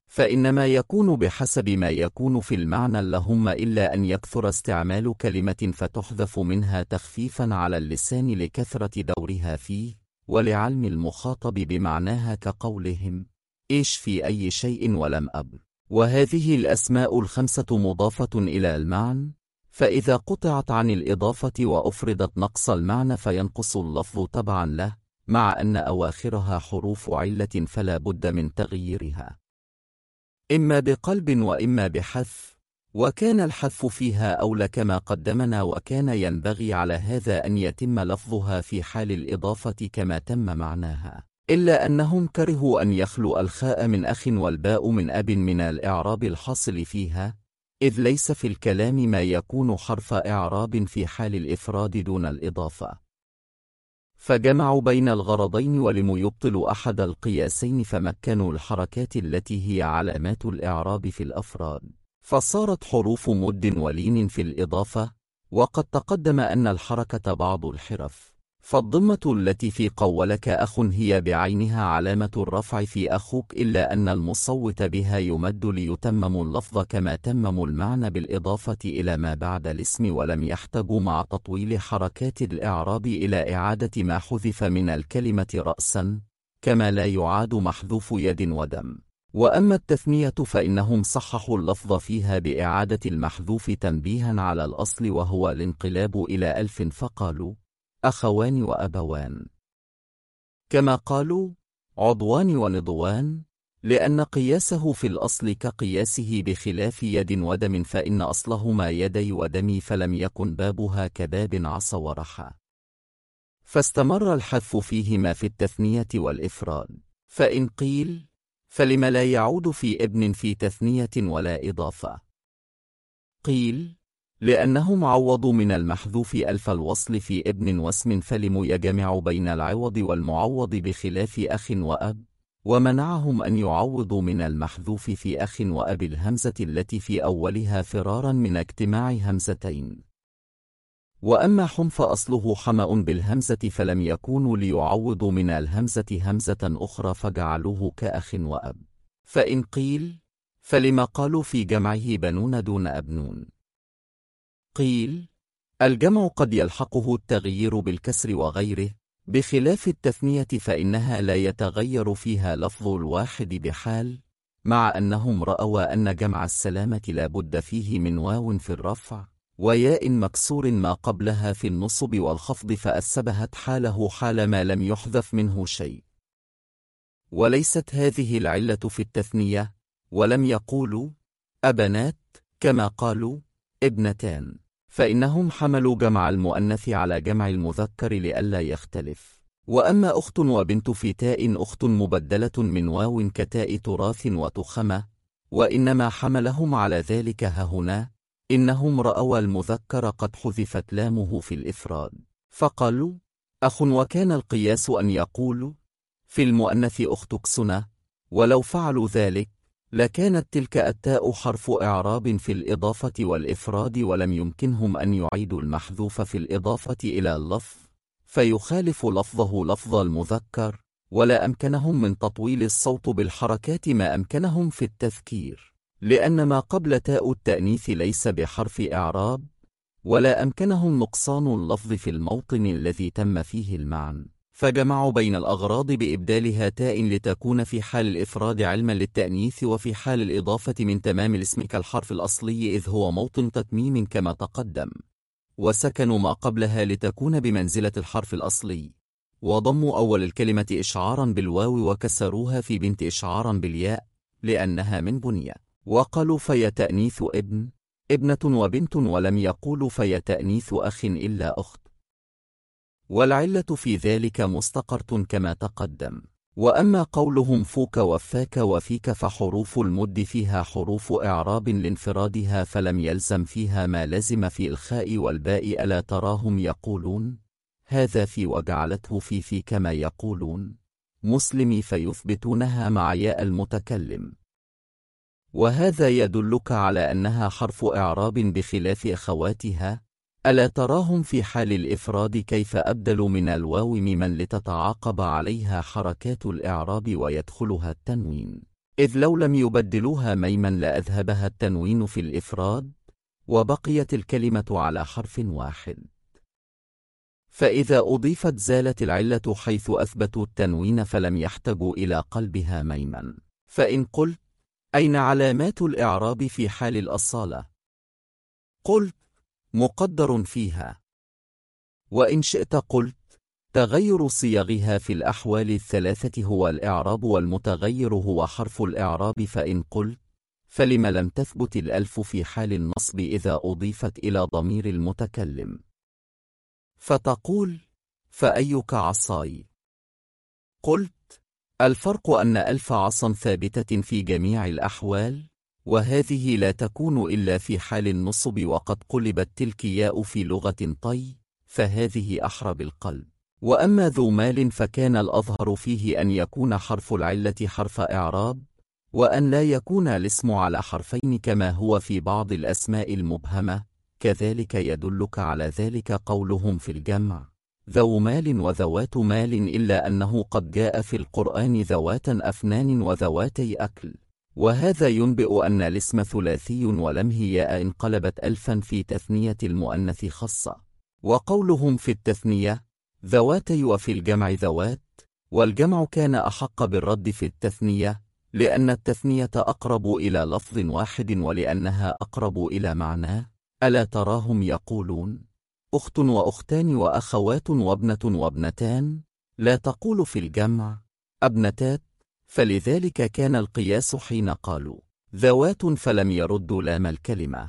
فإنما يكون بحسب ما يكون في المعنى اللهم إلا أن يكثر استعمال كلمة فتحذف منها تخفيفا على اللسان لكثرة دورها فيه ولعلم المخاطب بمعناها كقولهم إيش في أي شيء ولم أب. وهذه الأسماء الخمسة مضافة إلى المعنى، فإذا قطعت عن الإضافة وأفردت نقص المعنى فينقص اللفظ تبعا له، مع أن أواخرها حروف علة فلا بد من تغييرها إما بقلب وإما بحذف، وكان الحذف فيها أولى كما قدمنا، وكان ينبغي على هذا أن يتم لفظها في حال الإضافة كما تم معناها، إلا أنهم كرهوا أن يخلو الخاء من أخ والباء من أب من الإعراب الحاصل فيها، إذ ليس في الكلام ما يكون حرف إعراب في حال الإفراد دون الإضافة، فجمعوا بين الغرضين ولم يبطلوا أحد القياسين، فمكنوا الحركات التي هي علامات الإعراب في الأفراد، فصارت حروف مد ولين في الإضافة. وقد تقدم أن الحركة بعض الحرف، فالضمة التي في قولك أخ هي بعينها علامة الرفع في أخوك، إلا أن المصوت بها يمد ليتمم اللفظ كما تمموا المعنى بالإضافة إلى ما بعد الاسم، ولم يحتاجوا مع تطويل حركات الإعراب إلى إعادة ما حذف من الكلمة رأسا، كما لا يعاد محذوف يد ودم. وأما التثنية فإنهم صححوا اللفظ فيها بإعادة المحذوف تنبيها على الأصل وهو الانقلاب إلى ألف، فقالوا أخوان وأبوان، كما قالوا عضوان ونضوان، لأن قياسه في الأصل كقياسه بخلاف يد ودم، فإن أصلهما يدي ودمي، فلم يكن بابها كباب عص ورحى، فاستمر الحذف فيهما في التثنية والإفراد. فإن قيل فلم لا يعود في ابن في تثنية ولا إضافة؟ قيل لأنهم عوضوا من المحذوف ألف الوصل في ابن واسم، فلم يجمع بين العوض والمعوض بخلاف أخ وأب، ومنعهم أن يعوضوا من المحذوف في أخ وأب الهمزة التي في أولها فرارا من اجتماع همزتين. وأما حم فأصله حمأ بالهمزة، فلم يكونوا ليعوضوا من الهمزة همزة أخرى فجعلوه كأخ وأب. فإن قيل فلما قالوا في جمعه بنون دون أبنون؟ قيل الجمع قد يلحقه التغيير بالكسر وغيره، بخلاف التثنية فإنها لا يتغير فيها لفظ الواحد بحال، مع أنهم رأوا أن جمع السلامة لا بد فيه من واو في الرفع وياء مكسور ما قبلها في النصب والخفض، فأسبهت حاله حال ما لم يحذف منه شيء. وليست هذه العلة في التثنية، ولم يقولوا أبنات كما قالوا ابنتان، فإنهم حملوا جمع المؤنث على جمع المذكر لئلا يختلف. وأما أخت وبنت في تاء أخت مبدلة من واو كتاء تراث وتخمة، وإنما حملهم على ذلك ههنا إنهم رأوا المذكر قد حذفت لامه في الإفراد فقالوا أخ، وكان القياس أن يقولوا في المؤنث أختك سنة، ولو فعلوا ذلك لكانت تلك التاء حرف إعراب في الإضافة والإفراد، ولم يمكنهم أن يعيدوا المحذوف في الإضافة إلى اللفظ فيخالف لفظه لفظ المذكر، ولا أمكنهم من تطويل الصوت بالحركات ما أمكنهم في التذكير، لأن ما قبل تاء التأنيث ليس بحرف إعراب، ولا أمكنهم نقصان اللفظ في الموطن الذي تم فيه المعنى، فجمعوا بين الأغراض بإبدالها تاء لتكون في حال الإفراد علما للتأنيث، وفي حال الإضافة من تمام الاسم كالحرف الأصلي إذ هو موطن تتميم كما تقدم، وسكنوا ما قبلها لتكون بمنزلة الحرف الأصلي، وضموا أول الكلمة إشعارا بالواو وكسروها في بنت إشعارا بالياء لأنها من بنية، وقالوا في تأنيث ابن ابنة وبنت، ولم يقولوا في تأنيث أخ إلا أخت، والعلة في ذلك مستقرة كما تقدم. وأما قولهم فوك وفاك وفيك فحروف المد فيها حروف إعراب لانفرادها، فلم يلزم فيها ما لزم في الخاء والباء، ألا تراهم يقولون هذا في وجعلته في كما يقولون مسلمي فيثبتونها مع ياء المتكلم، وهذا يدلك على أنها حرف إعراب بخلاف أخواتها. ألا تراهم في حال الإفراد كيف أبدلوا من الواو ممن لتتعاقب عليها حركات الإعراب ويدخلها التنوين، إذ لو لم يبدلوها ميما لأذهبها التنوين في الإفراد، وبقيت الكلمة على حرف واحد. فإذا أضيفت زالت العلة حيث أثبتوا التنوين فلم يحتجوا إلى قلبها ميما. فإن قلت: أين علامات الإعراب في حال الأصالة؟ قلت: مقدر فيها. وإن شئت قلت: تغير صيغها في الأحوال الثلاثة هو الإعراب، والمتغير هو حرف الإعراب. فإن قلت: فلم لم تثبت الألف في حال النصب إذا أضيفت إلى ضمير المتكلم؟ فتقول: فأيك عصاي؟ قلت: الفرق أن ألف عصا ثابتة في جميع الأحوال، وهذه لا تكون إلا في حال النصب، وقد قلبت تلك ياء في لغة طي، فهذه أحرى بالقلب. وأما ذو مال فكان الأظهر فيه أن يكون حرف العلة حرف إعراب، وأن لا يكون الاسم على حرفين كما هو في بعض الأسماء المبهمة. كذلك يدلك على ذلك قولهم في الجمع: ذو مال وذوات مال، إلا أنه قد جاء في القرآن ذواتا أفنان وذواتي أكل، وهذا ينبئ أن الاسم ثلاثي ولم هي انقلبت ألفا في تثنية المؤنث خاصة. وقولهم في التثنية ذواتي وفي الجمع ذوات، والجمع كان أحق بالرد في التثنية، لأن التثنية أقرب إلى لفظ واحد ولأنها أقرب إلى معناه. ألا تراهم يقولون: أخت وأختان وأخوات وابنة وابنتان، لا تقول في الجمع أبنتات. فلذلك كان القياس حين قالوا ذوات فلم يردوا لام الكلمة،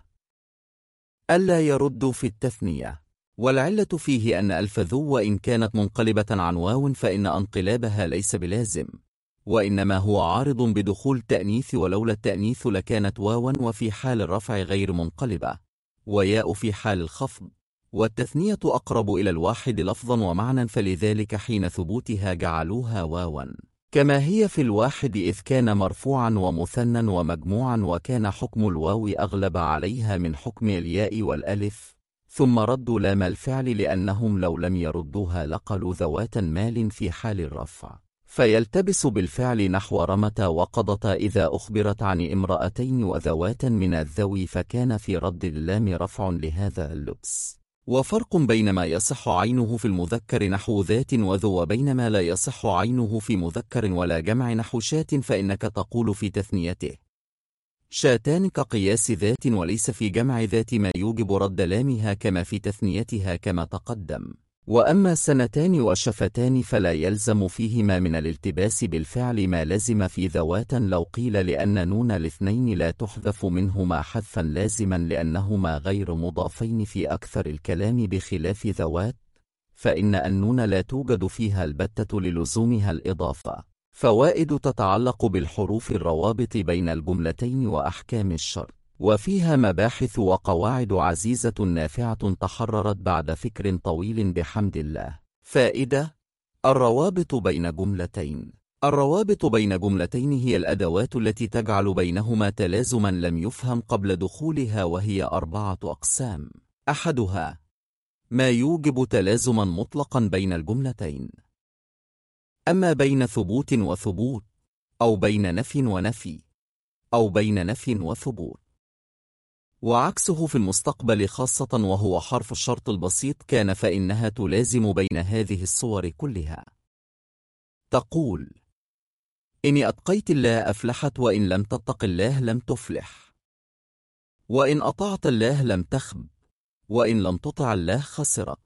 ألا يردوا في التثنية. والعلة فيه أن ألف ذو وإن كانت منقلبة عن واو فإن انقلابها ليس بلازم، وإنما هو عارض بدخول تأنيث، ولولا التأنيث لكانت واوا وفي حال الرفع غير منقلبة، وياء في حال الخفض، والتثنية أقرب إلى الواحد لفظا ومعنى، فلذلك حين ثبوتها جعلوها واوا كما هي في الواحد، إذ كان مرفوعا ومثنى ومجموعا، وكان حكم الواو أغلب عليها من حكم الياء والألف. ثم ردوا لام الفعل لأنهم لو لم يردوها لقالوا ذوات مال في حال الرفع، فيلتبس بالفعل نحو رمت وقضت إذا أخبرت عن امرأتين وذواتا من الذوي، فكان في رد اللام رفع لهذا اللبس. وفرق بين ما يصح عينه في المذكر نحو ذات وذو، وبين ما لا يصح عينه في مذكر ولا جمع نحو شاة، فإنك تقول في تثنيته شاتان كقياس ذات، وليس في جمع ذات ما يوجب رد لامها كما في تثنيتها كما تقدم. وأما سنتان وشفتان فلا يلزم فيهما من الالتباس بالفعل ما لزم في ذواتا، لو قيل لأن نون الاثنين لا تحذف منهما حذفا لازما لأنهما غير مضافين في أكثر الكلام بخلاف ذوات، فإن النون لا توجد فيها البتة للزومها الإضافة. فوائد تتعلق بالحروف الروابط بين الجملتين وأحكام الشرط، وفيها مباحث وقواعد عزيزة نافعة تحررت بعد فكر طويل بحمد الله. فائدة: الروابط بين جملتين. الروابط بين جملتين هي الأدوات التي تجعل بينهما تلازما لم يفهم قبل دخولها، وهي 4 أقسام. أحدها ما يوجب تلازما مطلقا بين الجملتين، أما بين ثبوت وثبوت، أو بين نفي ونفي، أو بين نفي وثبوت. وعكسه في المستقبل خاصة وهو حرف الشرط البسيط كان، فإنها تلازم بين هذه الصور كلها. تقول: إن أتقيت الله أفلحت، وإن لم تتق الله لم تفلح، وإن أطعت الله لم تخب، وإن لم تطع الله خسرت.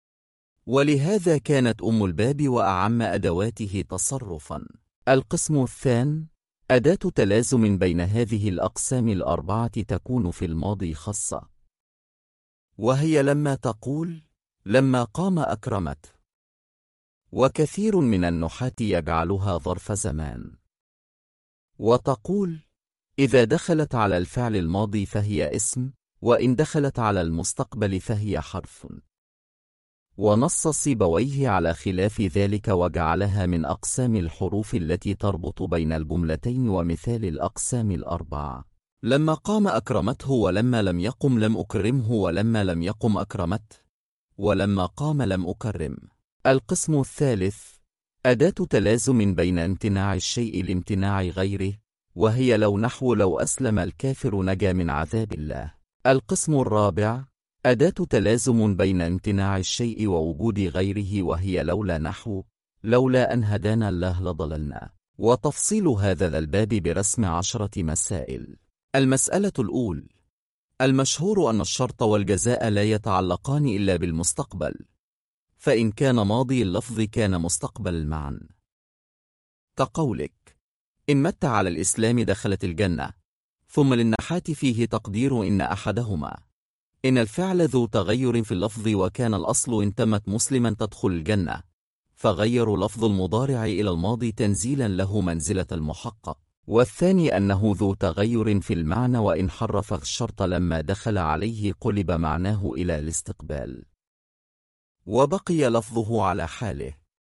ولهذا كانت أم الباب وأعم أدواته تصرفا. القسم الثاني أداة تلازم بين هذه الأقسام 4 تكون في الماضي خاصة، وهي لما تقول لما قام أكرمت، وكثير من النحاة يجعلها ظرف زمان. وتقول إذا دخلت على الفعل الماضي فهي اسم، وإن دخلت على المستقبل فهي حرف. ونص سيبويه على خلاف ذلك وجعلها من أقسام الحروف التي تربط بين الجملتين، ومثال الأقسام 4: لما قام أكرمته، ولما لم يقم لم أكرمه، ولما لم يقم أكرمت، ولما قام لم أكرم. القسم الثالث أداة تلازم بين امتناع الشيء لامتناع غيره، وهي لو أسلم الكافر نجا من عذاب الله. القسم الرابع: أداة تلازم بين امتناع الشيء ووجود غيره، وهي لولا أن هدانا الله لضللنا. وتفصيل هذا الباب برسم 10 مسائل. المسألة الأولى: المشهور أن الشرط والجزاء لا يتعلقان إلا بالمستقبل، فإن كان ماضي اللفظ كان مستقبل المعنى، كقولك إن مت على الإسلام دخلت الجنة، ثم للنحات فيه تقدير إن أحدهما إن الفعل ذو تغير في اللفظ، وكان الأصل إن تمت مسلما تدخل الجنة، فغيروا لفظ المضارع إلى الماضي تنزيلا له منزلة المحقق. والثاني أنه ذو تغير في المعنى، وإن حرف الشرط لما دخل عليه قلب معناه إلى الاستقبال وبقي لفظه على حاله.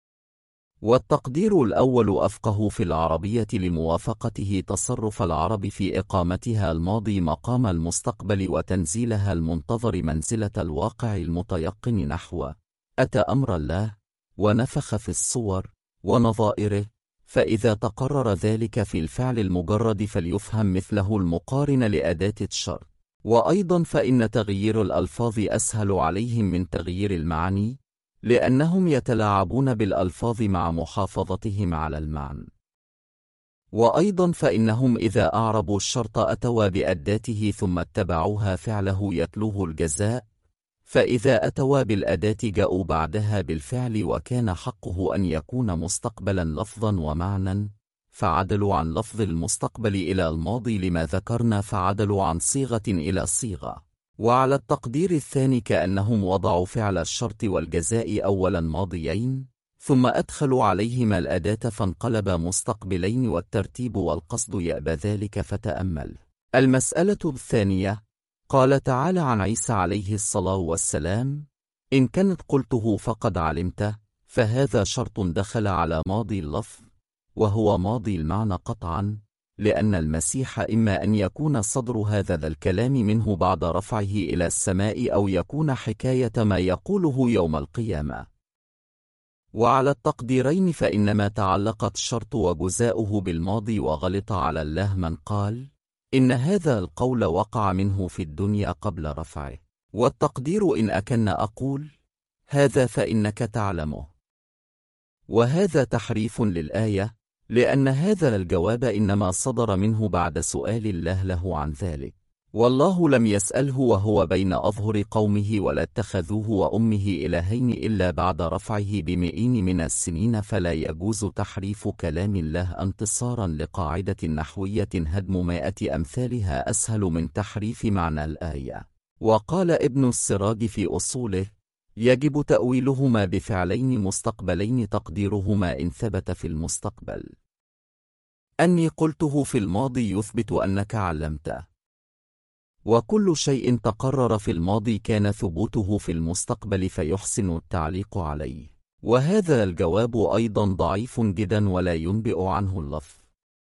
والتقدير الأول أفقه في العربية لموافقته تصرف العرب في إقامتها الماضي مقام المستقبل وتنزيلها المنتظر منزلة الواقع المتيقن، نحو أتى أمر الله ونفخ في الصور ونظائره، فإذا تقرر ذلك في الفعل المجرد فليفهم مثله المقارن لأداة الشرط. وأيضا فإن تغيير الألفاظ أسهل عليهم من تغيير المعاني، لأنهم يتلاعبون بالألفاظ مع محافظتهم على المعنى. وأيضا فإنهم إذا أعربوا الشرط أتوا بأداته ثم اتبعوها فعله يتلوه الجزاء، فإذا أتوا بالأداة جاءوا بعدها بالفعل، وكان حقه أن يكون مستقبلا لفظا ومعنى، فعدلوا عن لفظ المستقبل إلى الماضي لما ذكرنا، فعدلوا عن صيغة إلى صيغة. وعلى التقدير الثاني كأنهم وضعوا فعل الشرط والجزاء أولا ماضيين، ثم أدخلوا عليهما الأداة فانقلب مستقبلين، والترتيب والقصد يأبى ذلك. فتأمل. المسألة الثانية: قال تعالى عن عيسى عليه الصلاة والسلام: إن كنت قلته فقد علمته، فهذا شرط دخل على ماضي اللفظ، وهو ماضي المعنى قطعا، لأن المسيح إما أن يكون صدر هذا الكلام منه بعد رفعه إلى السماء، أو يكون حكاية ما يقوله يوم القيامة. وعلى التقديرين فإنما تعلقت الشرط وجزاؤه بالماضي، وغلط على الله من قال إن هذا القول وقع منه في الدنيا قبل رفعه. والتقدير إن أكن أقول هذا فإنك تعلمه. وهذا تحريف للآية، لأن هذا الجواب إنما صدر منه بعد سؤال الله له عن ذلك، والله لم يسأله وهو بين أظهر قومه، ولا اتخذوه وأمه إلهين إلا بعد رفعه بمئين من السنين، فلا يجوز تحريف كلام الله انتصارا لقاعدة نحوية هدم 100 أمثالها أسهل من تحريف معنى الآية. وقال ابن السراج في أصوله: يجب تأويلهما بفعلين مستقبلين تقديرهما إن ثبت في المستقبل أني قلته في الماضي يثبت أنك علمته، وكل شيء تقرر في الماضي كان ثبوته في المستقبل فيحسن التعليق عليه. وهذا الجواب أيضا ضعيف جدا ولا ينبئ عنه اللفظ.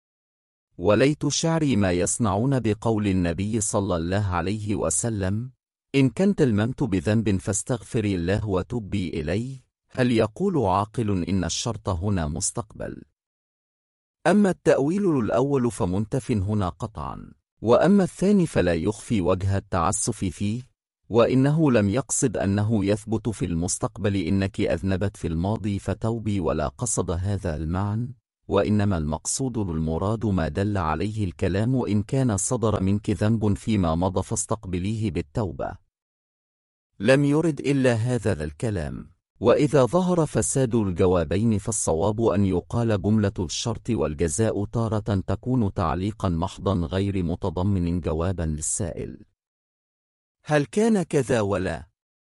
وليت شعري ما يصنعون بقول النبي صلى الله عليه وسلم: إن كنت الممت بذنب فاستغفري الله وتوبي إليه. هل يقول عاقل إن الشرط هنا مستقبل؟ أما التأويل الأول فمنتف هنا قطعا، وأما الثاني فلا يخفي وجه التعسف فيه، وإنه لم يقصد أنه يثبت في المستقبل إنك أذنبت في الماضي فتوبي، ولا قصد هذا المعنى، وإنما المقصود المراد ما دل عليه الكلام: إن كان صدر منك ذنب فيما مضى فاستقبليه بالتوبة. لم يرد إلا هذا الكلام. وإذا ظهر فساد الجوابين فالصواب أن يقال جملة الشرط والجزاء تارة تكون تعليقا محضا غير متضمن جوابا للسائل هل كان كذا، ولا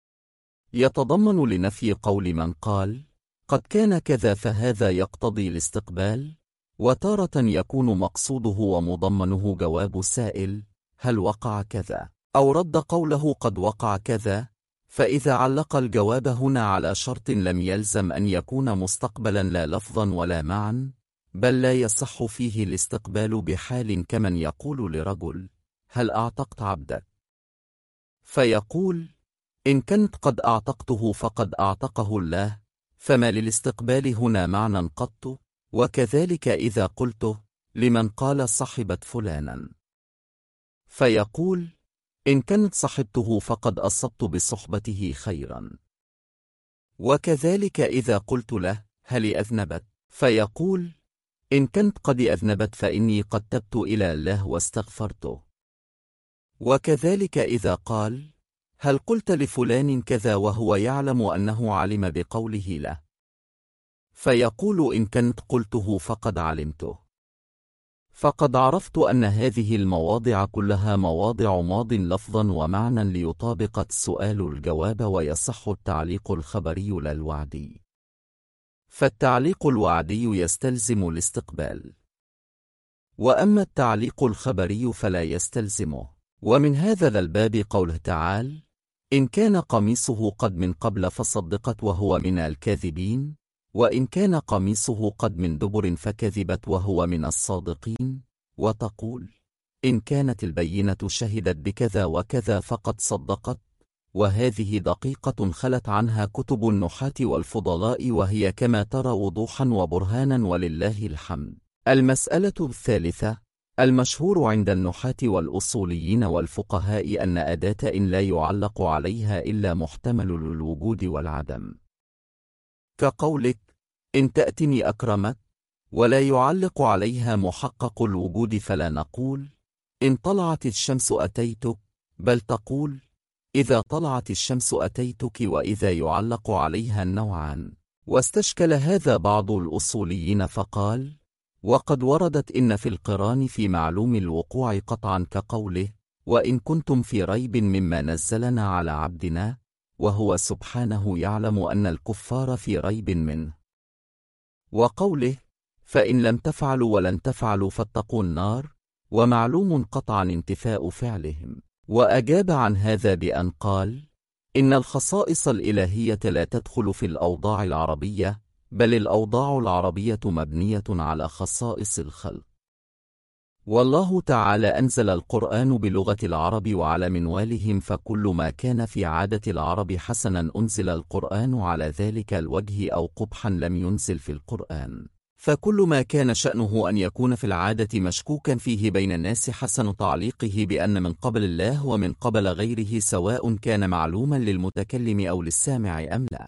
يتضمن لنفي قول من قال قد كان كذا، فهذا يقتضي الاستقبال. وتارة يكون مقصوده ومضمنه جواب سائل هل وقع كذا، أو رد قوله قد وقع كذا. فإذا علق الجواب هنا على شرط لم يلزم أن يكون مستقبلا لا لفظا ولا معا، بل لا يصح فيه الاستقبال بحال، كمن يقول لرجل هل أعتقت عبدك، فيقول إن كنت قد أعتقته فقد أعتقه الله، فما للاستقبال هنا معنى قط. وكذلك إذا قلت لمن قال صحبت فلانا، فيقول: إن كنت صحبته فقد أصبت بصحبته خيرا. وكذلك إذا قلت له: هل أذنبت؟ فيقول: إن كنت قد أذنبت فإني قد تبت إلى الله واستغفرته. وكذلك إذا قال: هل قلت لفلان كذا وهو يعلم أنه علم بقوله له؟ فيقول: إن كنت قلته فقد علمته. فقد عرفت أن هذه المواضع كلها مواضع ماض لفظا ومعنى ليطابق السؤال الجواب، ويصح التعليق الخبري لا الوعدي، فالتعليق الوعدي يستلزم الاستقبال، وأما التعليق الخبري فلا يستلزمه. ومن هذا الباب قوله تعالى: إن كان قميصه قد من قبل فصدقت وهو من الكاذبين، وإن كان قميصه قد من دبر فكذبت وهو من الصادقين. وتقول: إن كانت البينة شهدت بكذا وكذا فقد صدقت. وهذه دقيقة خلت عنها كتب النحاة والفضلاء، وهي كما ترى وضوحا وبرهانا ولله الحمد. المسألة الثالثة: المشهور عند النحاة والأصوليين والفقهاء أن أداة إن لا يعلق عليها إلا محتمل للوجود والعدم، كقولك: إن تأتني أكرمك، ولا يعلق عليها محقق الوجود، فلا نقول: إن طلعت الشمس أتيتك، بل تقول: إذا طلعت الشمس أتيتك، وإذا يعلق عليها النوعان. واستشكل هذا بعض الأصوليين فقال: وقد وردت إن في القران في معلوم الوقوع قطعا، كقوله: وإن كنتم في ريب مما نزلنا على عبدنا، وهو سبحانه يعلم أن الكفار في ريب منه. وقوله: فإن لم تفعلوا ولن تفعلوا فاتقوا النار، ومعلوم قطعا انتفاء فعلهم. وأجاب عن هذا بأن قال: إن الخصائص الإلهية لا تدخل في الأوضاع العربية، بل الأوضاع العربية مبنية على خصائص الخلق، والله تعالى أنزل القرآن بلغة العرب وعلى منوالهم، فكل ما كان في عادة العرب حسنا أنزل القرآن على ذلك الوجه، أو قبحا لم ينزل في القرآن. فكل ما كان شأنه أن يكون في العادة مشكوكا فيه بين الناس حسن تعليقه بأن من قبل الله ومن قبل غيره، سواء كان معلوما للمتكلم أو للسامع أم لا.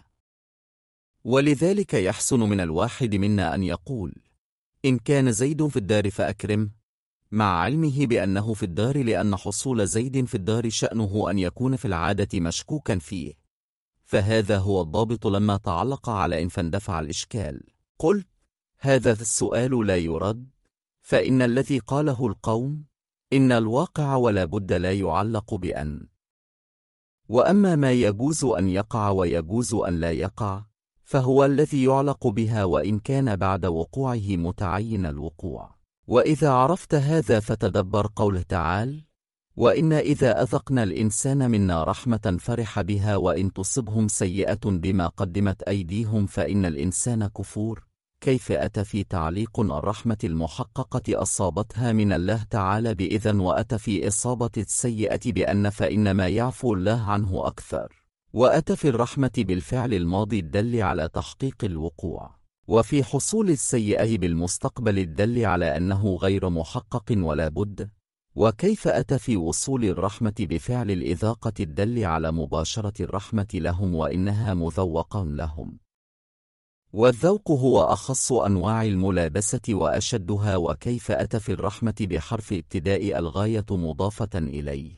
ولذلك يحسن من الواحد منا أن يقول: إن كان زيد في الدار فأكرم، مع علمه بأنه في الدار، لأن حصول زيد في الدار شأنه أن يكون في العادة مشكوكا فيه، فهذا هو الضابط لما تعلق على إن فاندفع الإشكال. قلت: هذا السؤال لا يرد، فإن الذي قاله القوم إن الواقع ولا بد لا يعلق بأن، وأما ما يجوز أن يقع ويجوز أن لا يقع فهو الذي يعلق بها، وإن كان بعد وقوعه متعين الوقوع. وإذا عرفت هذا فتدبر قوله تعالى: وإن إذا أذقنا الإنسان منا رحمة فرح بها، وإن تصبهم سيئة بما قدمت أيديهم فإن الإنسان كفور. كيف أتى في تعليق الرحمة المحققة أصابتها من الله تعالى بإذن، وأتى في إصابة السيئة بأن فإنما يعفو الله عنه أكثر، وأتى في الرحمة بالفعل الماضي الدل على تحقيق الوقوع، وفي حصول السيئة بالمستقبل الدل على أنه غير محقق ولا بد. وكيف أتى في وصول الرحمة بفعل الإذاقة الدل على مباشرة الرحمة لهم، وإنها مذوقا لهم، والذوق هو أخص أنواع الملابسة وأشدها. وكيف أتى في الرحمة بحرف ابتداء الغاية مضافة إليه،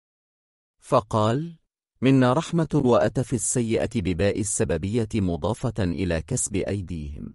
فقال: منا رحمة، وأتى في السيئة بباء السببية مضافة إلى كسب أيديهم.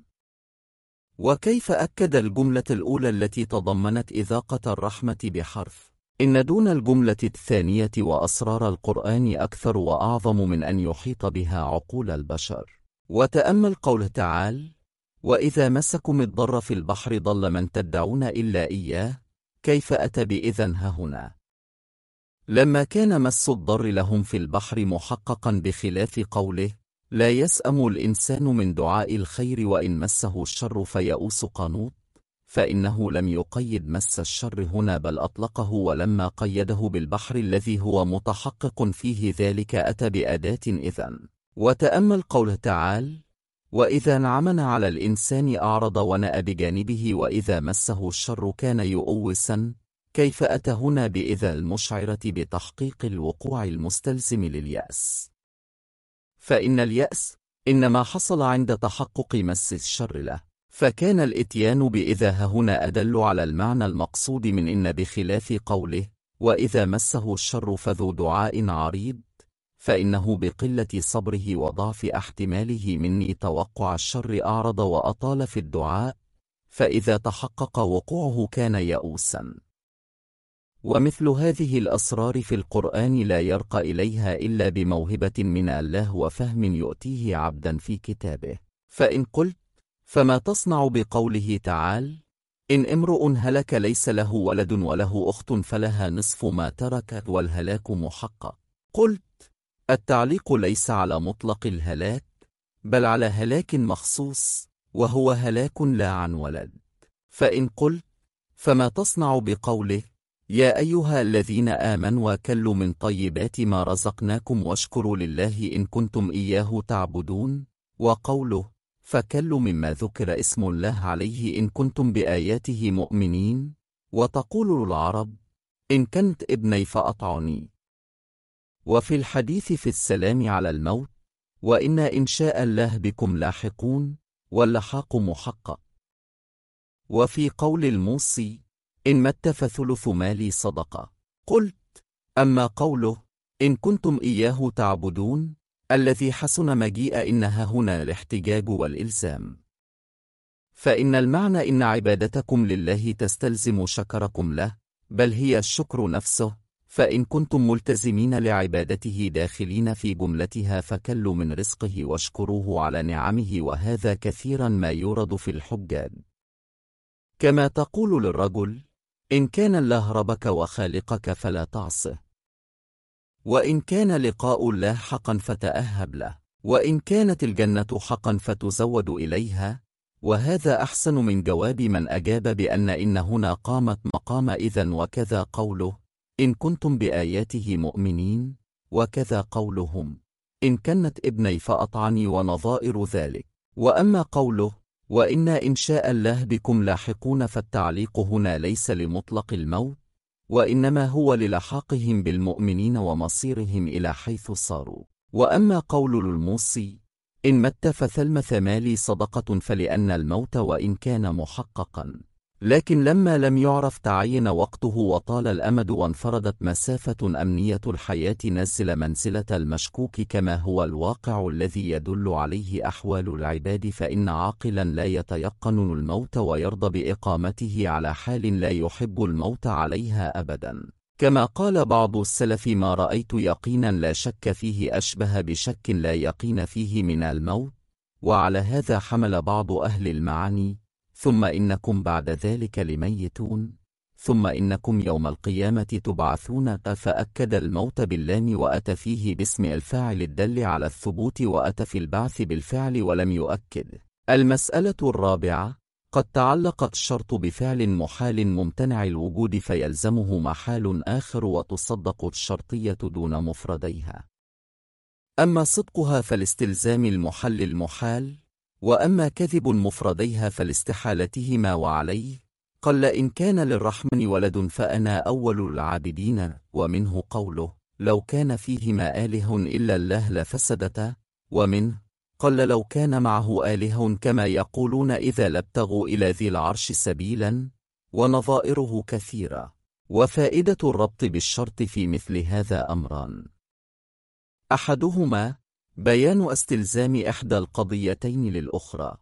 وكيف أكد الجملة الأولى التي تضمنت إذاقة الرحمة بحرف إن دون الجملة الثانية، وأسرار القرآن أكثر وأعظم من أن يحيط بها عقول البشر. وتأمل قوله تعالى: وإذا مسكم الضر في البحر ضل من تدعون إلا إياه. كيف أتى بإذن هنا لما كان مس الضر لهم في البحر محققا، بخلاف قوله: لا يسأم الإنسان من دعاء الخير وإن مسه الشر فيئوس قنوط، فإنه لم يقيد مس الشر هنا بل أطلقه، ولما قيده بالبحر الذي هو متحقق فيه ذلك أتى بأداة إذن. وتأمل قوله تعالى: وإذا انعمن على الإنسان أعرض ونأى بجانبه، وإذا مسه الشر كان يؤوسا. كيف أتى هنا بإذا المشعرة بتحقيق الوقوع المستلزم لليأس؟ فإن اليأس إنما حصل عند تحقق مس الشر له، فكان الإتيان بإذا هنا أدل على المعنى المقصود من إن، بخلاف قوله وإذا مسه الشر فذو دعاء عريض، فإنه بقلة صبره وضعف احتماله مني توقع الشر أعرض وأطال في الدعاء، فإذا تحقق وقوعه كان يئوسا. ومثل هذه الأسرار في القرآن لا يرقى إليها إلا بموهبة من الله وفهم يؤتيه عبدا في كتابه. فإن قلت فما تصنع بقوله تعالى إن امرؤ هلك ليس له ولد وله أخت فلها نصف ما ترك والهلاك محقق؟ قلت التعليق ليس على مطلق الهلاك، بل على هلاك مخصوص، وهو هلاك لا عن ولد. فإن قلت فما تصنع بقوله يا أيها الذين آمنوا وكلوا من طيبات ما رزقناكم واشكروا لله إن كنتم إياه تعبدون، وقوله فكلوا مما ذكر اسم الله عليه إن كنتم بآياته مؤمنين، وتقول العرب إن كنت ابني فأطعني. وفي الحديث في السلام على الموت وإنا إن شاء الله بكم لاحقون، واللحاق محقق. وفي قول الموصي إن مت فثلث مالي صدقة. قلت أما قوله إن كنتم إياه تعبدون الذي حسن مجيء إنها هنا الاحتجاج والإلزام، فإن المعنى إن عبادتكم لله تستلزم شكركم له، بل هي الشكر نفسه. فإن كنتم ملتزمين لعبادته داخلين في جملتها فكلوا من رزقه واشكروه على نعمه، وهذا كثيرا ما يورد في الحجاج، كما تقول للرجل إن كان الله ربك وخالقك فلا تعصه، وإن كان لقاء الله حقا فتأهب له، وإن كانت الجنة حقا فتزود إليها. وهذا أحسن من جواب من أجاب بأن إن هنا قامت مقام إذن، وكذا قوله إن كنتم بآياته مؤمنين، وكذا قولهم إن كانت ابني فأطعني ونظائر ذلك. وأما قوله وإنا إن شاء الله بكم لاحقون فالتعليق هنا ليس لمطلق الموت، وإنما هو للحاقهم بالمؤمنين ومصيرهم إلى حيث صاروا. وأما قول الموصي إن مت فثلث مالي صدقة فلأن الموت وإن كان محققا، لكن لما لم يعرف تعين وقته وطال الأمد وانفردت مسافة أمنية الحياة نزل منزلة المشكوك، كما هو الواقع الذي يدل عليه أحوال العباد، فإن عاقلا لا يتيقن الموت ويرضى بإقامته على حال لا يحب الموت عليها أبدا، كما قال بعض السلف ما رأيت يقينا لا شك فيه أشبه بشك لا يقين فيه من الموت. وعلى هذا حمل بعض أهل المعاني ثم إنكم بعد ذلك لميتون، ثم إنكم يوم القيامة تبعثون، فأكد الموت باللام وأتى فيه باسم الفاعل الدل على الثبوت، وأتى في البعث بالفعل ولم يؤكد. المسألة الرابعة قد تعلق الشرط بفعل محال ممتنع الوجود فيلزمه محال آخر، وتصدق الشرطية دون مفرديها. أما صدقها فالاستلزام المحل المحال، وأما كذب مفرديها فلاستحالتهما. وعليه قل إن كان للرحمن ولد فأنا أول العابدين. ومنه قوله لو كان فيهما آله إلا الله لفسدتا، ومنه قل لو كان معه آله كما يقولون إذا لابتغوا إلى ذي العرش سبيلا، ونظائره كثيرة. وفائدة الربط بالشرط في مثل هذا أمران: أحدهما بيان استلزام إحدى القضيتين للأخرى،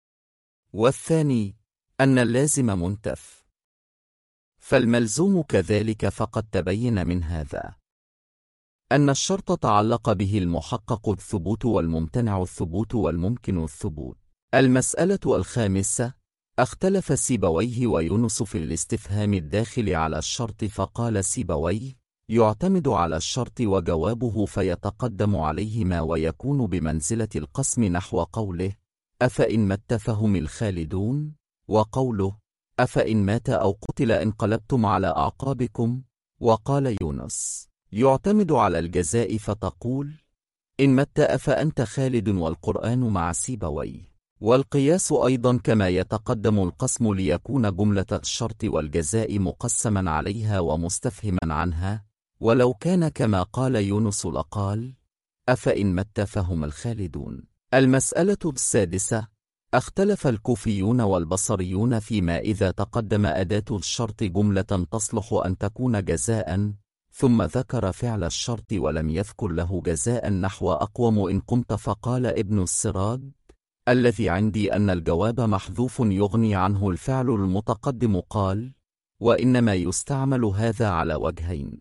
والثاني أن اللازم منتف، فالملزوم كذلك. فقد تبين من هذا أن الشرط تعلق به المحقق الثبوت والممتنع الثبوت والممكن الثبوت. المسألة الخامسة اختلف سيبويه ويونس في الاستفهام الداخل على الشرط، فقال سيبويه يعتمد على الشرط وجوابه فيتقدم عليهما ويكون بمنزلة القسم، نحو قوله أفإن مت فهم الخالدون، وقوله أفإن مات أو قتل انقلبتم على أعقابكم. وقال يونس يعتمد على الجزاء فتقول إن مت فأنت خالد والقرآن مع سيبويه. والقياس أيضا كما يتقدم القسم ليكون جملة الشرط والجزاء مقسما عليها ومستفهما عنها، ولو كان كما قال يونس لقال أفإن مت فهم الخالدون. المسألة السادسة: اختلف الكوفيون والبصريون فيما إذا تقدم أداة الشرط جملة تصلح أن تكون جزاء ثم ذكر فعل الشرط ولم يذكر له جزاء نحو أقوم إن قمت، فقال ابن السراج الذي عندي أن الجواب محذوف يغني عنه الفعل المتقدم. قال وإنما يستعمل هذا على وجهين: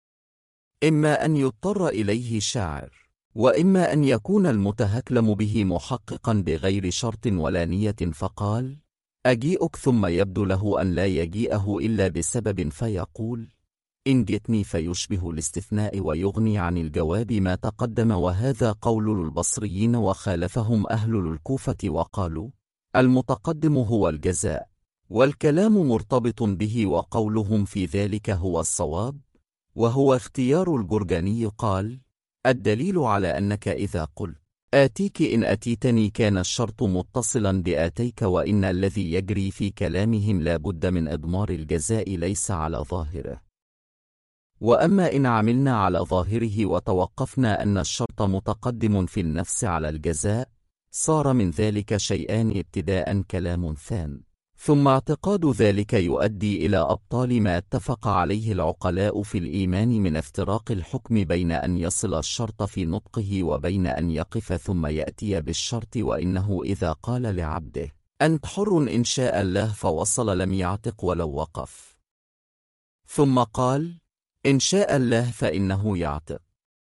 إما أن يضطر إليه شاعر، وإما أن يكون المتهكلم به محققا بغير شرط ولا نية، فقال أجيئك ثم يبدو له أن لا يجيئه إلا بسبب فيقول إن جئتني، فيشبه الاستثناء ويغني عن الجواب ما تقدم. وهذا قول البصريين وخالفهم أهل الكوفة وقالوا المتقدم هو الجزاء والكلام مرتبط به، وقولهم في ذلك هو الصواب، وهو اختيار الجرجاني. قال الدليل على أنك إذا قلت آتيك إن أتيتني كان الشرط متصلا بآتيك، وإن الذي يجري في كلامهم لا بد من إضمار الجزاء ليس على ظاهره. وأما إن عملنا على ظاهره وتوقفنا أن الشرط متقدم في النفس على الجزاء، صار من ذلك شيئان: ابتداء كلام ثان، ثم اعتقاد ذلك يؤدي إلى أبطال ما اتفق عليه العقلاء في الإيمان من افتراق الحكم بين أن يصل الشرط في نطقه وبين أن يقف ثم يأتي بالشرط. وإنه إذا قال لعبده أنت حر إن شاء الله فوصل لم يعتق ولو وقف، ثم قال إن شاء الله فإنه يعتق.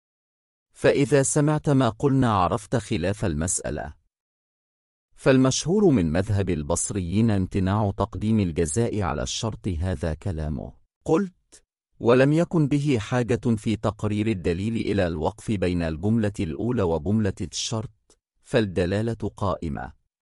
فإذا سمعت ما قلنا عرفت خلاف المسألة. فالمشهور من مذهب البصريين امتناع تقديم الجزاء على الشرط، هذا كلامه. قلت ولم يكن به حاجة في تقرير الدليل إلى الوقف بين الجملة الأولى وجملة الشرط، فالدلالة قائمة.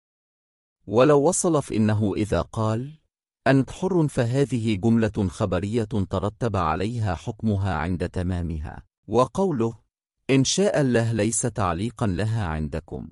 ولو وصل فإنه إذا قال أنت حر فهذه جملة خبرية ترتب عليها حكمها عند تمامها. وقوله إن شاء الله ليس تعليقا لها عندكم،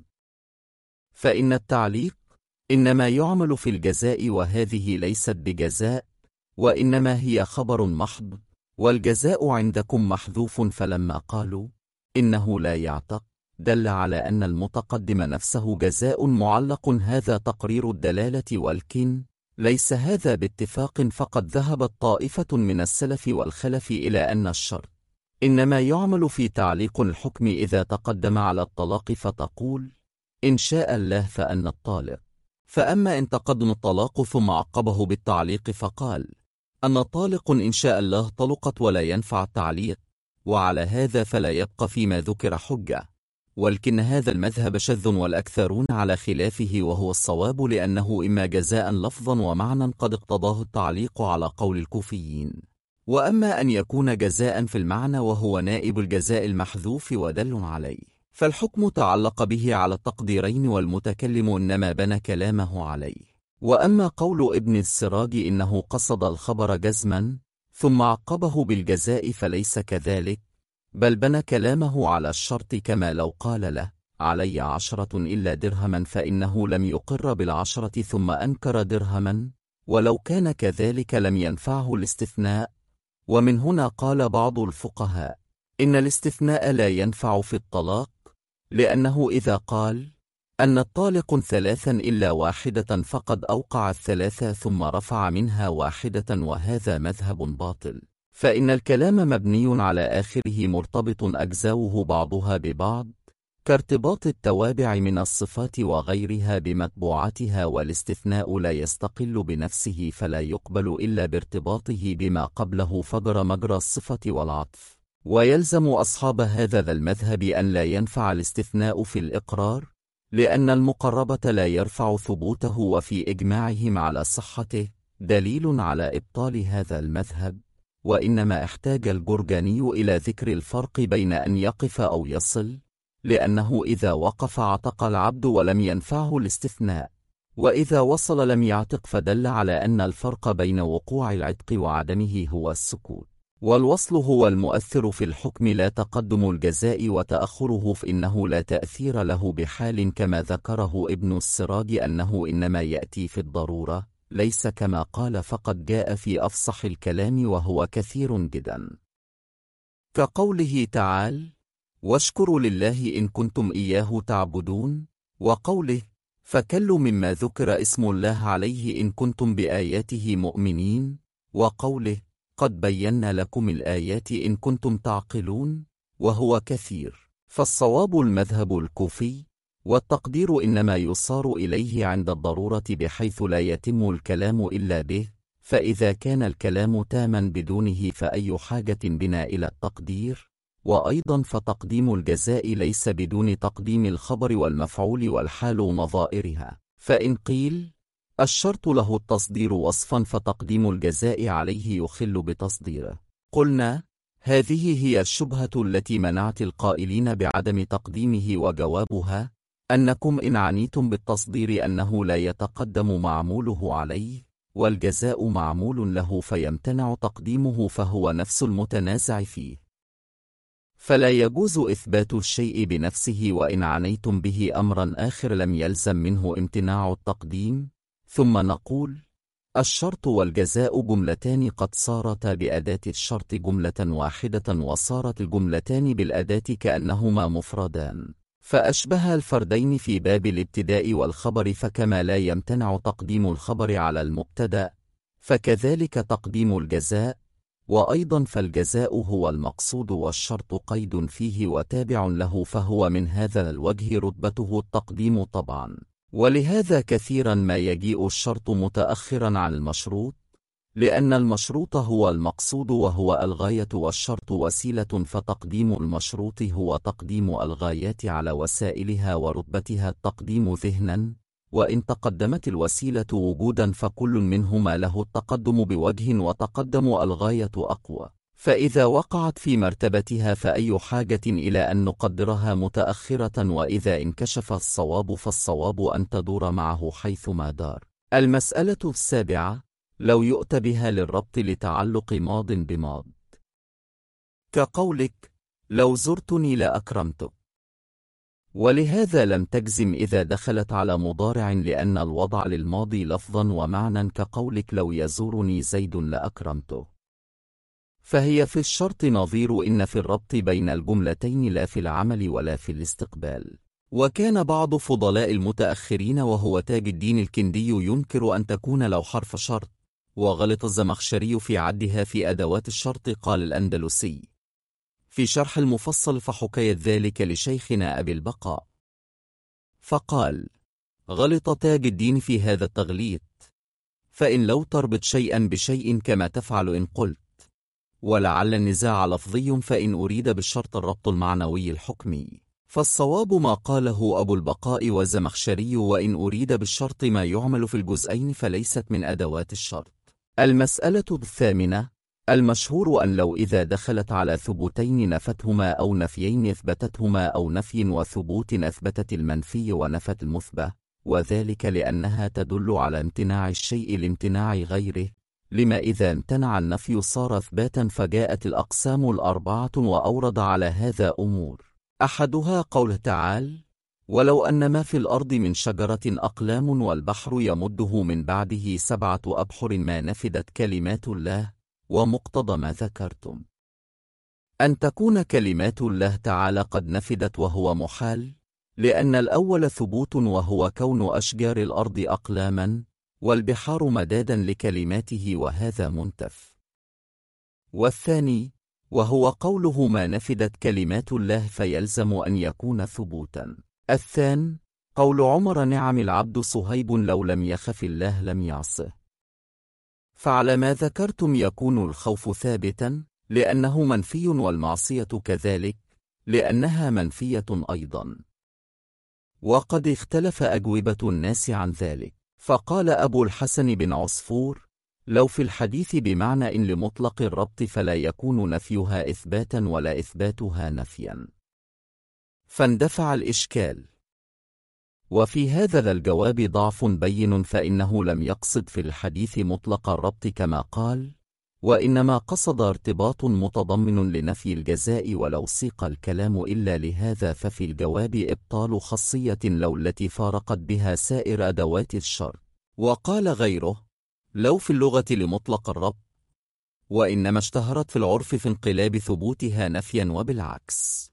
فإن التعليق إنما يعمل في الجزاء، وهذه ليست بجزاء وإنما هي خبر محض، والجزاء عندكم محذوف. فلما قالوا إنه لا يعتق دل على أن المتقدم نفسه جزاء معلق، هذا تقرير الدلالة. والكن ليس هذا باتفاق، فقد ذهبت طائفة من السلف والخلف إلى أن الشرط إنما يعمل في تعليق الحكم إذا تقدم على الطلاق، فتقول إن شاء الله فأن الطالق. فأما إن تقدم الطلاق ثم عقبه بالتعليق فقال أن طالق إن شاء الله طلقت ولا ينفع التعليق، وعلى هذا فلا يبقى فيما ذكر حجة. ولكن هذا المذهب شذ والأكثرون على خلافه، وهو الصواب، لأنه إما جزاء لفظا ومعنى قد اقتضاه التعليق على قول الكوفيين، وأما أن يكون جزاء في المعنى وهو نائب الجزاء المحذوف ودل عليه، فالحكم تعلق به على التقديرين، والمتكلم إنما بنى كلامه عليه. وأما قول ابن السراج إنه قصد الخبر جزما ثم عقبه بالجزاء فليس كذلك، بل بنى كلامه على الشرط، كما لو قال له علي 10 إلا درهما، فإنه لم يقر بالعشرة ثم أنكر درهما، ولو كان كذلك لم ينفعه الاستثناء. ومن هنا قال بعض الفقهاء إن الاستثناء لا ينفع في الطلاق، لأنه إذا قال أن الطالق 3 إلا واحدة فقد أوقع 3 ثم رفع منها واحدة، وهذا مذهب باطل، فإن الكلام مبني على آخره مرتبط أجزاؤه بعضها ببعض، كارتباط التوابع من الصفات وغيرها بمتبوعتها، والاستثناء لا يستقل بنفسه فلا يقبل إلا بارتباطه بما قبله، فجر مجرى الصفة والعطف. ويلزم أصحاب هذا المذهب أن لا ينفع الاستثناء في الإقرار، لأن المقربة لا يرفع ثبوته، وفي إجماعهم على صحته دليل على إبطال هذا المذهب. وإنما احتاج الجرجاني إلى ذكر الفرق بين أن يقف أو يصل، لأنه إذا وقف عتق العبد ولم ينفعه الاستثناء، وإذا وصل لم يعتق، فدل على أن الفرق بين وقوع العتق وعدمه هو السكوت. والوصل هو المؤثر في الحكم لا تقدم الجزاء وتأخره، فإنه لا تأثير له بحال، كما ذكره ابن السراج أنه إنما يأتي في الضرورة، ليس كما قال فقد جاء في أفصح الكلام وهو كثير جدا، كقوله تعالى: واشكروا لله إن كنتم إياه تعبدون، وقوله: فكلوا مما ذكر اسم الله عليه إن كنتم بآياته مؤمنين، وقوله: قد بينا لكم الآيات إن كنتم تعقلون، وهو كثير. فالصواب المذهب الكوفي، والتقدير إنما يصار إليه عند الضرورة بحيث لا يتم الكلام إلا به، فإذا كان الكلام تاما بدونه فأي حاجة بنا إلى التقدير؟ وأيضا فتقديم الجزاء ليس بدون تقديم الخبر والمفعول والحال نظائرها، فإن قيل الشرط له التصدير وصفا فتقديم الجزاء عليه يخل بتصديره، قلنا هذه هي الشبهة التي منعت القائلين بعدم تقديمه، وجوابها أنكم إن عنيتم بالتصدير أنه لا يتقدم معموله عليه والجزاء معمول له فيمتنع تقديمه، فهو نفس المتنازع فيه، فلا يجوز إثبات الشيء بنفسه، وإن عنيتم به أمرا آخر لم يلزم منه امتناع التقديم. ثم نقول الشرط والجزاء جملتان قد صارتا بأداة الشرط جملة واحدة، وصارت الجملتان بالأداة كأنهما مفردان، فأشبه الفردين في باب الابتداء والخبر، فكما لا يمتنع تقديم الخبر على المبتدأ فكذلك تقديم الجزاء، وأيضا فالجزاء هو المقصود والشرط قيد فيه وتابع له، فهو من هذا الوجه رتبته التقديم طبعا، ولهذا كثيرا ما يجيء الشرط متأخرا عن المشروط، لأن المشروط هو المقصود وهو الغاية والشرط وسيلة، فتقديم المشروط هو تقديم الغايات على وسائلها ورتبتها التقديم ذهنا، وإن تقدمت الوسيلة وجودا فكل منهما له التقدم بوجه وتقدم الغاية أقوى، فإذا وقعت في مرتبتها فأي حاجة إلى أن نقدرها متأخرة، وإذا انكشف الصواب فالصواب أن تدور معه حيثما دار. المسألة السابعة: لو يؤتى بها للربط لتعلق ماض بماض، كقولك لو زرتني لأكرمتك، ولهذا لم تجزم إذا دخلت على مضارع لأن الوضع للماضي لفظا ومعنى، كقولك لو يزورني زيد لأكرمته، فهي في الشرط نظير إن في الربط بين الجملتين لا في العمل ولا في الاستقبال. وكان بعض فضلاء المتأخرين وهو تاج الدين الكندي ينكر أن تكون لو حرف شرط، وغلط الزمخشري في عدها في أدوات الشرط. قال الأندلسي في شرح المفصل: فحكيت ذلك لشيخنا أبي البقاء فقال: غلط تاج الدين في هذا التغليط، فإن لو تربط شيئا بشيء كما تفعل إن قلت ولعل النزاع لفظي، فإن أريد بالشرط الربط المعنوي الحكمي، فالصواب ما قاله أبو البقاء والزمخشري، وإن أريد بالشرط ما يعمل في الجزئين فليست من أدوات الشرط. المسألة الثامنة: المشهور أن لو إذا دخلت على ثبوتين نفتهما أو نفيين أثبتتهما، أو نفي وثبوت أثبتت المنفي ونفت المثبت، وذلك لأنها تدل على امتناع الشيء لامتناع غيره، لما إذا امتنع النفي صار إثباتا، فجاءت الأقسام الأربعة وأورد على هذا أمور: أحدها قوله تعالى: ولو أن ما في الأرض من شجرة أقلام والبحر يمده من بعده 7 أبحر ما نفدت كلمات الله، ومقتضى ما ذكرتم أن تكون كلمات الله تعالى قد نفدت، وهو محال، لأن الأول ثبوت وهو كون أشجار الأرض أقلاما والبحار مدادا لكلماته، وهذا منتف. والثاني وهو قوله ما نفدت كلمات الله فيلزم أن يكون ثبوتا. الثاني قول عمر: نعم العبد صهيب لو لم يخف الله لم يعصه، فعلى ما ذكرتم يكون الخوف ثابتا لأنه منفي، والمعصية كذلك لأنها منفية أيضا. وقد اختلف أجوبة الناس عن ذلك، فقال أبو الحسن بن عصفور: لو في الحديث بمعنى إن لمطلق الربط فلا يكون نفيها إثباتا ولا إثباتها نفيا، فاندفع الإشكال. وفي هذا الجواب ضعف بين، فإنه لم يقصد في الحديث مطلق الربط كما قال: وإنما قصد ارتباط متضمن لنفي الجزاء، ولو سيق الكلام إلا لهذا ففي الجواب إبطال خاصية لو التي فارقت بها سائر أدوات الشرط. وقال غيره: لو في اللغة لمطلق الربط، وإنما اشتهرت في العرف في انقلاب ثبوتها نفيا وبالعكس،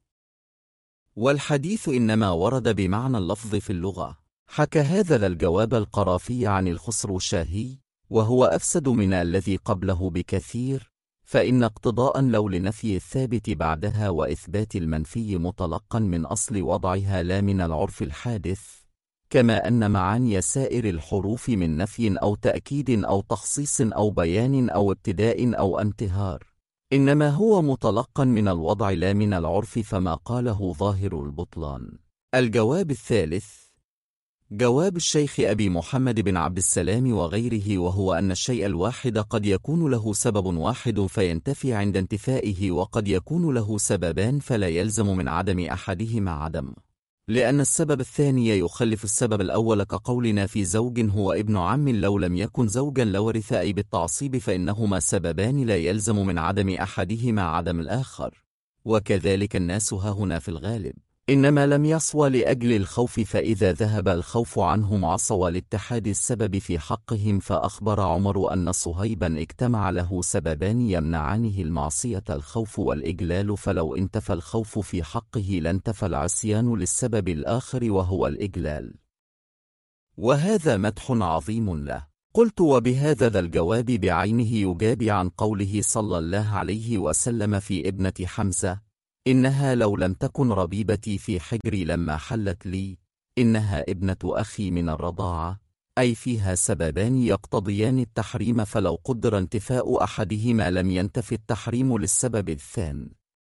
والحديث إنما ورد بمعنى اللفظ في اللغة. حكى هذا الجواب القرافي عن الخسروشاهي، وهو أفسد من الذي قبله بكثير، فإن اقتضاء لو لنفي الثابت بعدها وإثبات المنفي متلقا من أصل وضعها لا من العرف الحادث، كما أن معاني سائر الحروف من نفي أو تأكيد أو تخصيص أو بيان أو ابتداء أو انتهار إنما هو متلقا من الوضع لا من العرف، فما قاله ظاهر البطلان. الجواب الثالث جواب الشيخ أبي محمد بن عبد السلام وغيره، وهو أن الشيء الواحد قد يكون له سبب واحد فينتفي عند انتفائه، وقد يكون له سببان فلا يلزم من عدم أحدهما عدم، لأن السبب الثاني يخلف السبب الأول، كقولنا في زوج هو ابن عم لو لم يكن زوجا لورث، أي بالتعصيب، فإنهما سببان لا يلزم من عدم أحدهما عدم الآخر. وكذلك الناس هاهنا في الغالب إنما لم يصوى لأجل الخوف، فإذا ذهب الخوف عنهم عصوا لاتحاد السبب في حقهم. فأخبر عمر أن صهيبا اجتمع له سببان يمنعانه المعصية، الخوف والإجلال، فلو انتفى الخوف في حقه لانتفى العصيان للسبب الآخر وهو الإجلال، وهذا مدح عظيم له. قلت: وبهذا ذا الجواب بعينه يجاب عن قوله صلى الله عليه وسلم في ابنة حمزة: إنها لو لم تكن ربيبتي في حجري لما حلت لي، إنها ابنة أخي من الرضاعة، أي فيها سببان يقتضيان التحريم، فلو قدر انتفاء أحدهما لم ينتف التحريم للسبب الثاني،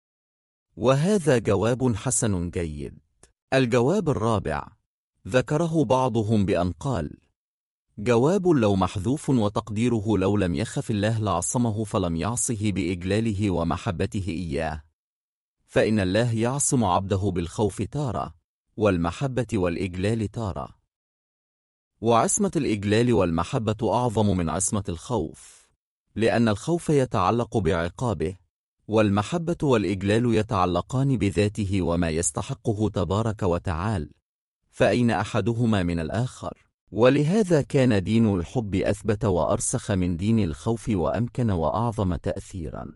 وهذا جواب حسن جيد. الجواب الرابع ذكره بعضهم بأن قال: جواب لو محذوف، وتقديره لو لم يخف الله لعصمه فلم يعصه بإجلاله ومحبته إياه، فإن الله يعصم عبده بالخوف تارة، والمحبة والإجلال تارة، وعصمة الإجلال والمحبة أعظم من عصمة الخوف، لأن الخوف يتعلق بعقابه، والمحبة والإجلال يتعلقان بذاته وما يستحقه تبارك وتعالى، فأين أحدهما من الآخر؟ ولهذا كان دين الحب أثبت وأرسخ من دين الخوف، وأمكن وأعظم تأثيرا.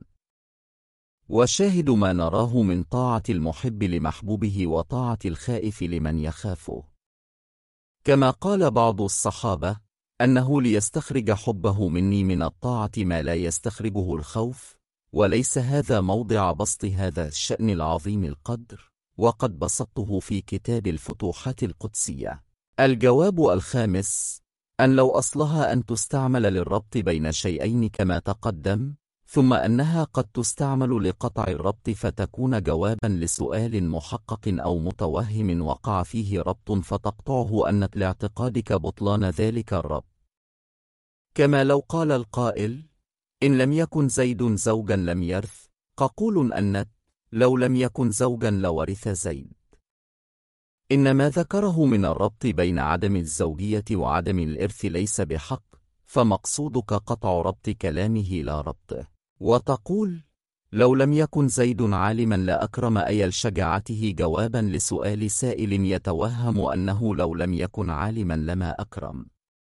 وشاهد ما نراه من طاعة المحب لمحبوبه وطاعة الخائف لمن يخافه، كما قال بعض الصحابة أنه ليستخرج حبه مني من الطاعة ما لا يستخرجه الخوف، وليس هذا موضع بسط هذا الشأن العظيم القدر، وقد بسطته في كتاب الفتوحات القدسية. الجواب الخامس أن لو أصلها أن تستعمل للربط بين شيئين كما تقدم، ثم أنها قد تستعمل لقطع الربط فتكون جوابا لسؤال محقق أو متوهم وقع فيه ربط، فتقطعه أنت لاعتقادك بطلان ذلك الربط، كما لو قال القائل: إن لم يكن زيد زوجا لم يرث، ققول أنت لو لم يكن زوجا لورث زيد. إنما ذكره من الربط بين عدم الزوجية وعدم الإرث ليس بحق، فمقصودك قطع ربط كلامه لا ربطه. وتقول: لو لم يكن زيد عالما لأكرم، أي لشجاعته، جوابا لسؤال سائل يتوهم أنه لو لم يكن عالما لما أكرم،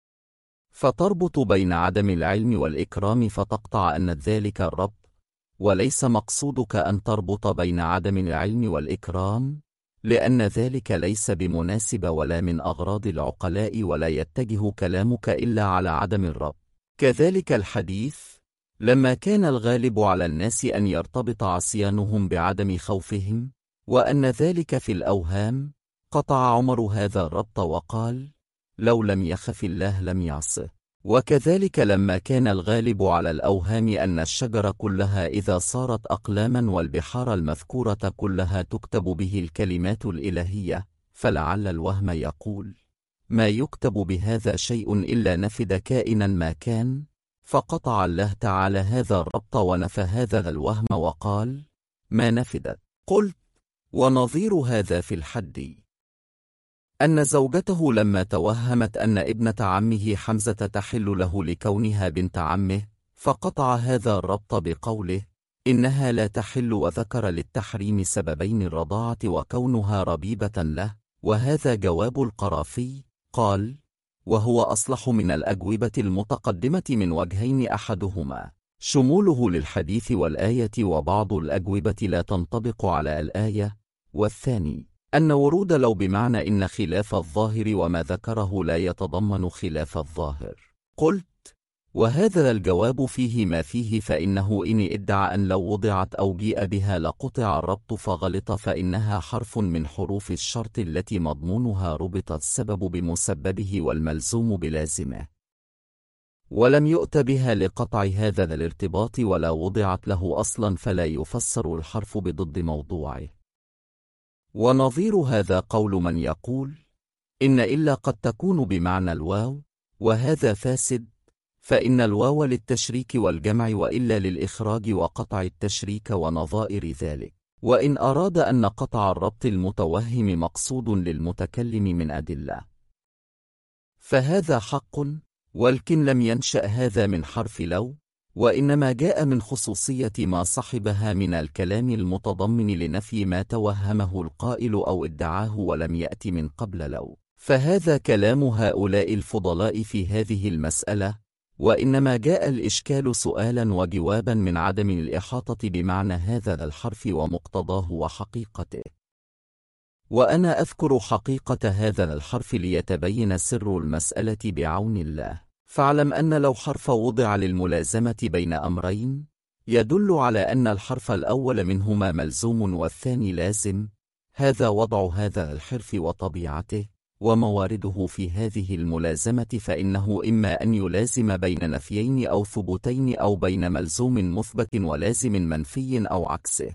فتربط بين عدم العلم والإكرام فتقطع أن ذلك الربط، وليس مقصودك أن تربط بين عدم العلم والإكرام، لأن ذلك ليس بمناسب ولا من أغراض العقلاء، ولا يتجه كلامك إلا على عدم الربط. كذلك الحديث لما كان الغالب على الناس أن يرتبط عصيانهم بعدم خوفهم، وأن ذلك في الأوهام، قطع عمر هذا الربط وقال: لو لم يخف الله لم يعصه. وكذلك لما كان الغالب على الأوهام أن الشجر كلها إذا صارت أقلاما والبحار المذكورة كلها تكتب به الكلمات الإلهية، فلعل الوهم يقول: ما يكتب بهذا شيء إلا نفد كائنا ما كان، فقطع الله تعالى هذا الربط ونفى هذا الوهم وقال: ما نفدت. قلت: ونظير هذا في الحد أن زوجته لما توهمت أن ابنة عمه حمزة تحل له لكونها بنت عمه، فقطع هذا الربط بقوله إنها لا تحل، وذكر للتحريم سببين: الرضاعة وكونها ربيبة له. وهذا جواب القرافي. قال: وهو أصلح من الأجوبة المتقدمة من وجهين: أحدهما شموله للحديث والآية، وبعض الأجوبة لا تنطبق على الآية، والثاني أن ورود لو بمعنى إن خلاف الظاهر وما ذكره لا يتضمن خلاف الظاهر. قلت: وهذا الجواب فيه ما فيه، فإنه إن ادعى أن لو وضعت أو جيء بها لقطع الربط فغلط، فإنها حرف من حروف الشرط التي مضمونها ربط السبب بمسببه والملزوم بلازمه، ولم يؤت بها لقطع هذا الارتباط ولا وضعت له أصلا، فلا يفسر الحرف بضد موضوعه. ونظير هذا قول من يقول إن إلا قد تكون بمعنى الواو، وهذا فاسد، فإن الواو للتشريك والجمع، وإلا للإخراج وقطع التشريك ونظائر ذلك. وإن أراد أن قطع الربط المتوهم مقصود للمتكلم من أدلة فهذا حق، ولكن لم ينشأ هذا من حرف لو، وإنما جاء من خصوصية ما صحبها من الكلام المتضمن لنفي ما توهمه القائل أو ادعاه ولم يأت من قبل لو. فهذا كلام هؤلاء الفضلاء في هذه المسألة، وإنما جاء الإشكال سؤالا وجوابا من عدم الإحاطة بمعنى هذا الحرف ومقتضاه وحقيقته. وأنا أذكر حقيقة هذا الحرف ليتبين سر المسألة بعون الله. فاعلم أن لو حرف وضع للملازمة بين أمرين يدل على أن الحرف الأول منهما ملزوم والثاني لازم، هذا وضع هذا الحرف وطبيعته وموارده في هذه الملازمة، فإنه إما أن يلازم بين نفيين أو ثبوتين، أو بين ملزوم مثبت ولازم منفي أو عكسه.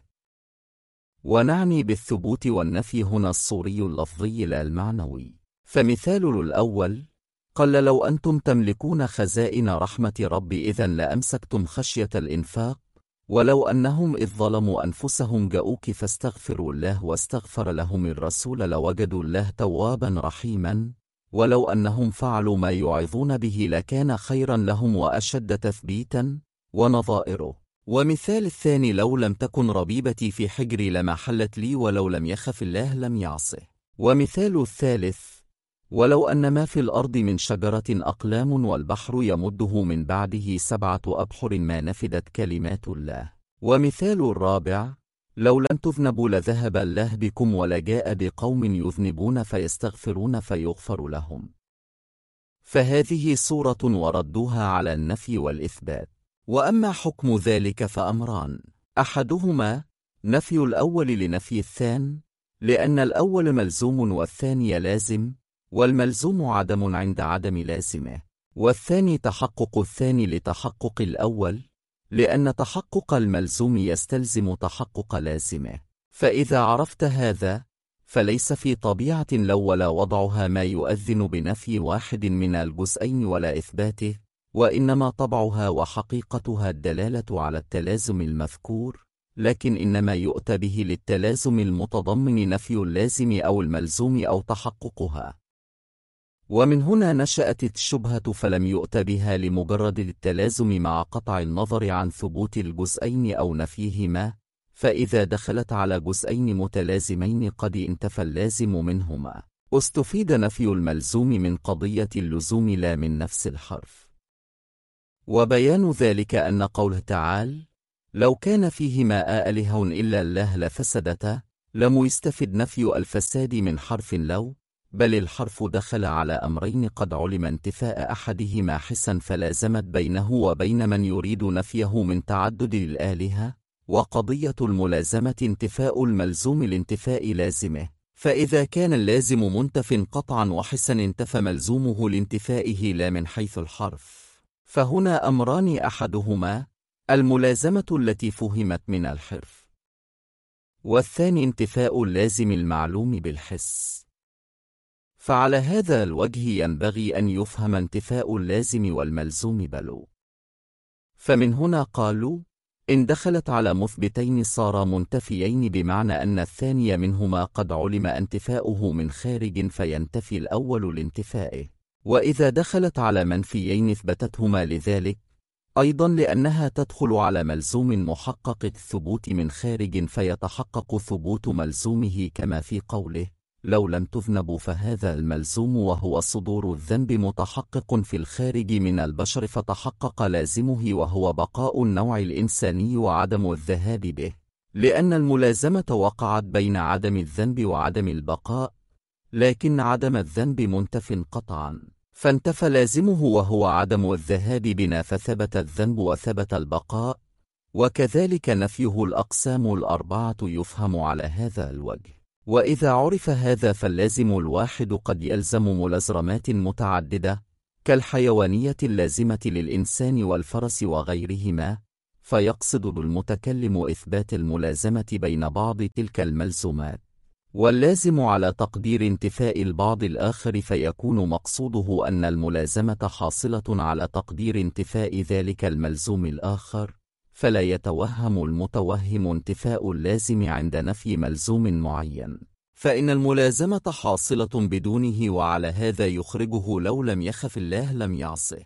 ونعني بالثبوت والنفي هنا الصوري اللفظي لا المعنوي. فمثال الأول: قال لو أنتم تملكون خزائن رحمة ربي إذن لأمسكتم خشية الإنفاق، ولو أنهم إذ ظلموا أنفسهم جاءوك فاستغفروا الله واستغفر لهم الرسول لوجدوا الله توابا رحيما، ولو أنهم فعلوا ما يوعظون به لكان خيرا لهم وأشد تثبيتا، ونظائره. ومثال الثاني: لو لم تكن ربيبتي في حجري لما حلت لي، ولو لم يخف الله لم يعصه. ومثال الثالث: ولو أن ما في الأرض من شجرة أقلام والبحر يمده من بعده 7 أبحر ما نفدت كلمات الله. ومثال الرابع: لو لم تذنبوا لذهب الله بكم ولجاء بقوم يذنبون فيستغفرون فيغفر لهم. فهذه صورة وردوها على النفي والإثبات. وأما حكم ذلك فأمران: أحدهما نفي الأول لنفي الثاني، لأن الأول ملزوم والثاني لازم، والملزوم عدم عند عدم لازمه، والثاني تحقق الثاني لتحقق الأول، لأن تحقق الملزوم يستلزم تحقق لازمه. فإذا عرفت هذا فليس في طبيعة لو ولا وضعها ما يؤذن بنفي واحد من الجزئين ولا إثباته، وإنما طبعها وحقيقتها الدلالة على التلازم المذكور، لكن إنما يؤتى به للتلازم المتضمن نفي اللازم أو الملزوم أو تحققها. ومن هنا نشأت الشبهة، فلم يؤت بها لمجرد التلازم مع قطع النظر عن ثبوت الجزئين أو نفيهما، فإذا دخلت على جزئين متلازمين قد انتفى اللازم منهما، استفيد نفي الملزوم من قضية اللزوم لا من نفس الحرف. وبيان ذلك أن قوله تعالى: لو كان فيهما آلهة إلا الله لفسدتا، لم يستفد نفي الفساد من حرف لو، بل الحرف دخل على أمرين قد علم انتفاء أحدهما حسا، فلازمت بينه وبين من يريد نفيه من تعدد الآلهة، وقضية الملازمة انتفاء الملزوم لانتفاء لازمه، فإذا كان اللازم منتف قطعا وحسا انتفى ملزومه لانتفائه لا من حيث الحرف. فهنا أمران: أحدهما الملازمة التي فهمت من الحرف، والثاني انتفاء اللازم المعلوم بالحس. فعلى هذا الوجه ينبغي أن يفهم انتفاء اللازم والملزوم بلو. فمن هنا قالوا: إن دخلت على مثبتين صار منتفيين، بمعنى أن الثاني منهما قد علم انتفاؤه من خارج فينتفي الأول لانتفائه، وإذا دخلت على منفيين اثبتتهما لذلك، أيضا لأنها تدخل على ملزوم محقق الثبوت من خارج فيتحقق ثبوت ملزومه كما في قوله لو لم تذنبوا فهذا الملزوم وهو صدور الذنب متحقق في الخارج من البشر فتحقق لازمه وهو بقاء النوع الإنساني وعدم الذهاب به، لأن الملازمة وقعت بين عدم الذنب وعدم البقاء، لكن عدم الذنب منتف قطعا، فانتفى لازمه وهو عدم الذهاب بنا فثبت الذنب وثبت البقاء، وكذلك نفيه الأقسام الأربعة يفهم على هذا الوجه. وإذا عرف هذا فاللازم الواحد قد يلزم ملازمات متعددة كالحيوانية اللازمة للإنسان والفرس وغيرهما، فيقصد المتكلم إثبات الملازمة بين بعض تلك الملزومات، واللازم على تقدير انتفاء البعض الآخر، فيكون مقصوده أن الملازمة حاصلة على تقدير انتفاء ذلك الملزوم الآخر، فلا يتوهم المتوهم انتفاء اللازم عند نفي ملزوم معين، فإن الملازمة حاصلة بدونه، وعلى هذا يخرجه لو لم يخف الله لم يعصه.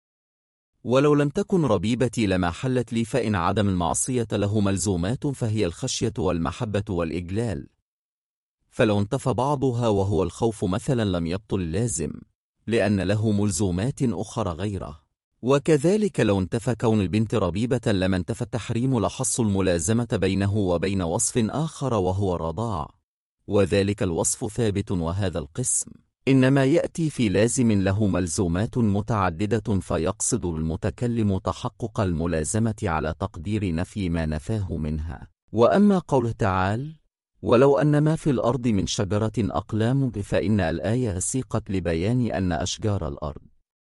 ولو لم تكن ربيبتي لما حلت لي، فإن عدم المعصية له ملزومات فهي الخشية والمحبة والإجلال، فلو انتفى بعضها وهو الخوف مثلا لم يبطل اللازم، لأن له ملزومات أخرى غيره. وكذلك لو انتفى كون البنت ربيبة لما انتفى التحريم لحص الملازمة بينه وبين وصف آخر وهو الرضاع، وذلك الوصف ثابت، وهذا القسم إنما يأتي في لازم له ملزومات متعددة، فيقصد المتكلم تحقق الملازمة على تقدير نفي ما نفاه منها. وأما قوله تعالى ولو أن ما في الأرض من شجرة أقلام، فإن الآية سيقت لبيان أن أشجار الأرض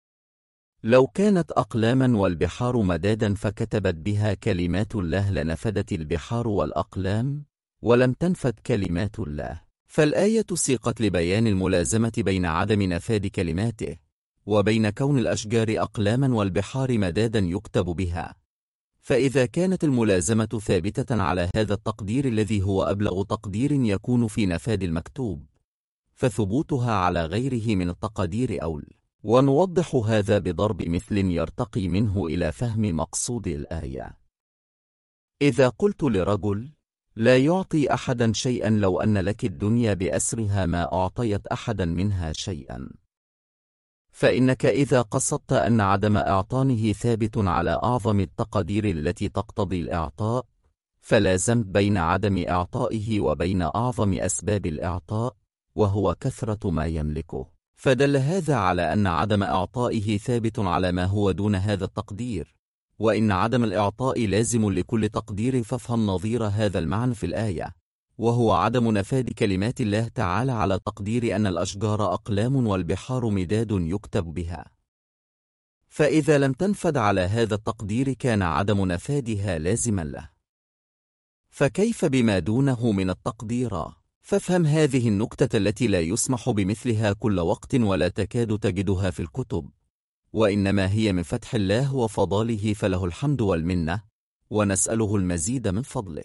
لو كانت أقلاما والبحار مدادا فكتبت بها كلمات الله لنفدت البحار والأقلام، ولم تنفد كلمات الله، فالآية سيقت لبيان الملازمة بين عدم نفاذ كلماته وبين كون الأشجار أقلاما والبحار مدادا يكتب بها. فإذا كانت الملازمة ثابتة على هذا التقدير الذي هو أبلغ تقدير يكون في نفاذ المكتوب، فثبوتها على غيره من التقادير أولى. ونوضح هذا بضرب مثل يرتقي منه إلى فهم مقصود الآية. إذا قلت لرجل لا يعطي أحدا شيئا لو أن لك الدنيا بأسرها ما أعطيت أحدا منها شيئا، فإنك إذا قصدت أن عدم إعطانه ثابت على أعظم التقادير التي تقتضي الإعطاء، فلازمت بين عدم إعطائه وبين أعظم أسباب الإعطاء وهو كثرة ما يملكه، فدل هذا على أن عدم إعطائه ثابت على ما هو دون هذا التقدير، وإن عدم الإعطاء لازم لكل تقدير، فافهم نظير هذا المعنى في الآية، وهو عدم نفاذ كلمات الله تعالى على تقدير أن الأشجار أقلام والبحار مداد يكتب بها. فإذا لم تنفد على هذا التقدير كان عدم نفاذها لازما له، فكيف بما دونه من التقدير؟ فافهم هذه النكتة التي لا يسمح بمثلها كل وقت ولا تكاد تجدها في الكتب، وإنما هي من فتح الله وفضاله، فله الحمد والمنة، ونسأله المزيد من فضله.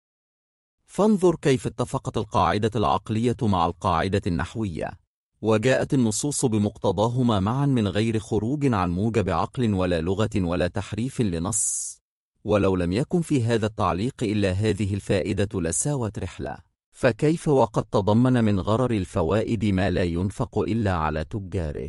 فانظر كيف اتفقت القاعدة العقلية مع القاعدة النحوية، وجاءت النصوص بمقتضاهما معا من غير خروج عن موجب عقل ولا لغة ولا تحريف لنص، ولو لم يكن في هذا التعليق إلا هذه الفائدة لساوت رحلة، فكيف وقد تضمن من غرر الفوائد ما لا ينفق إلا على تجاره.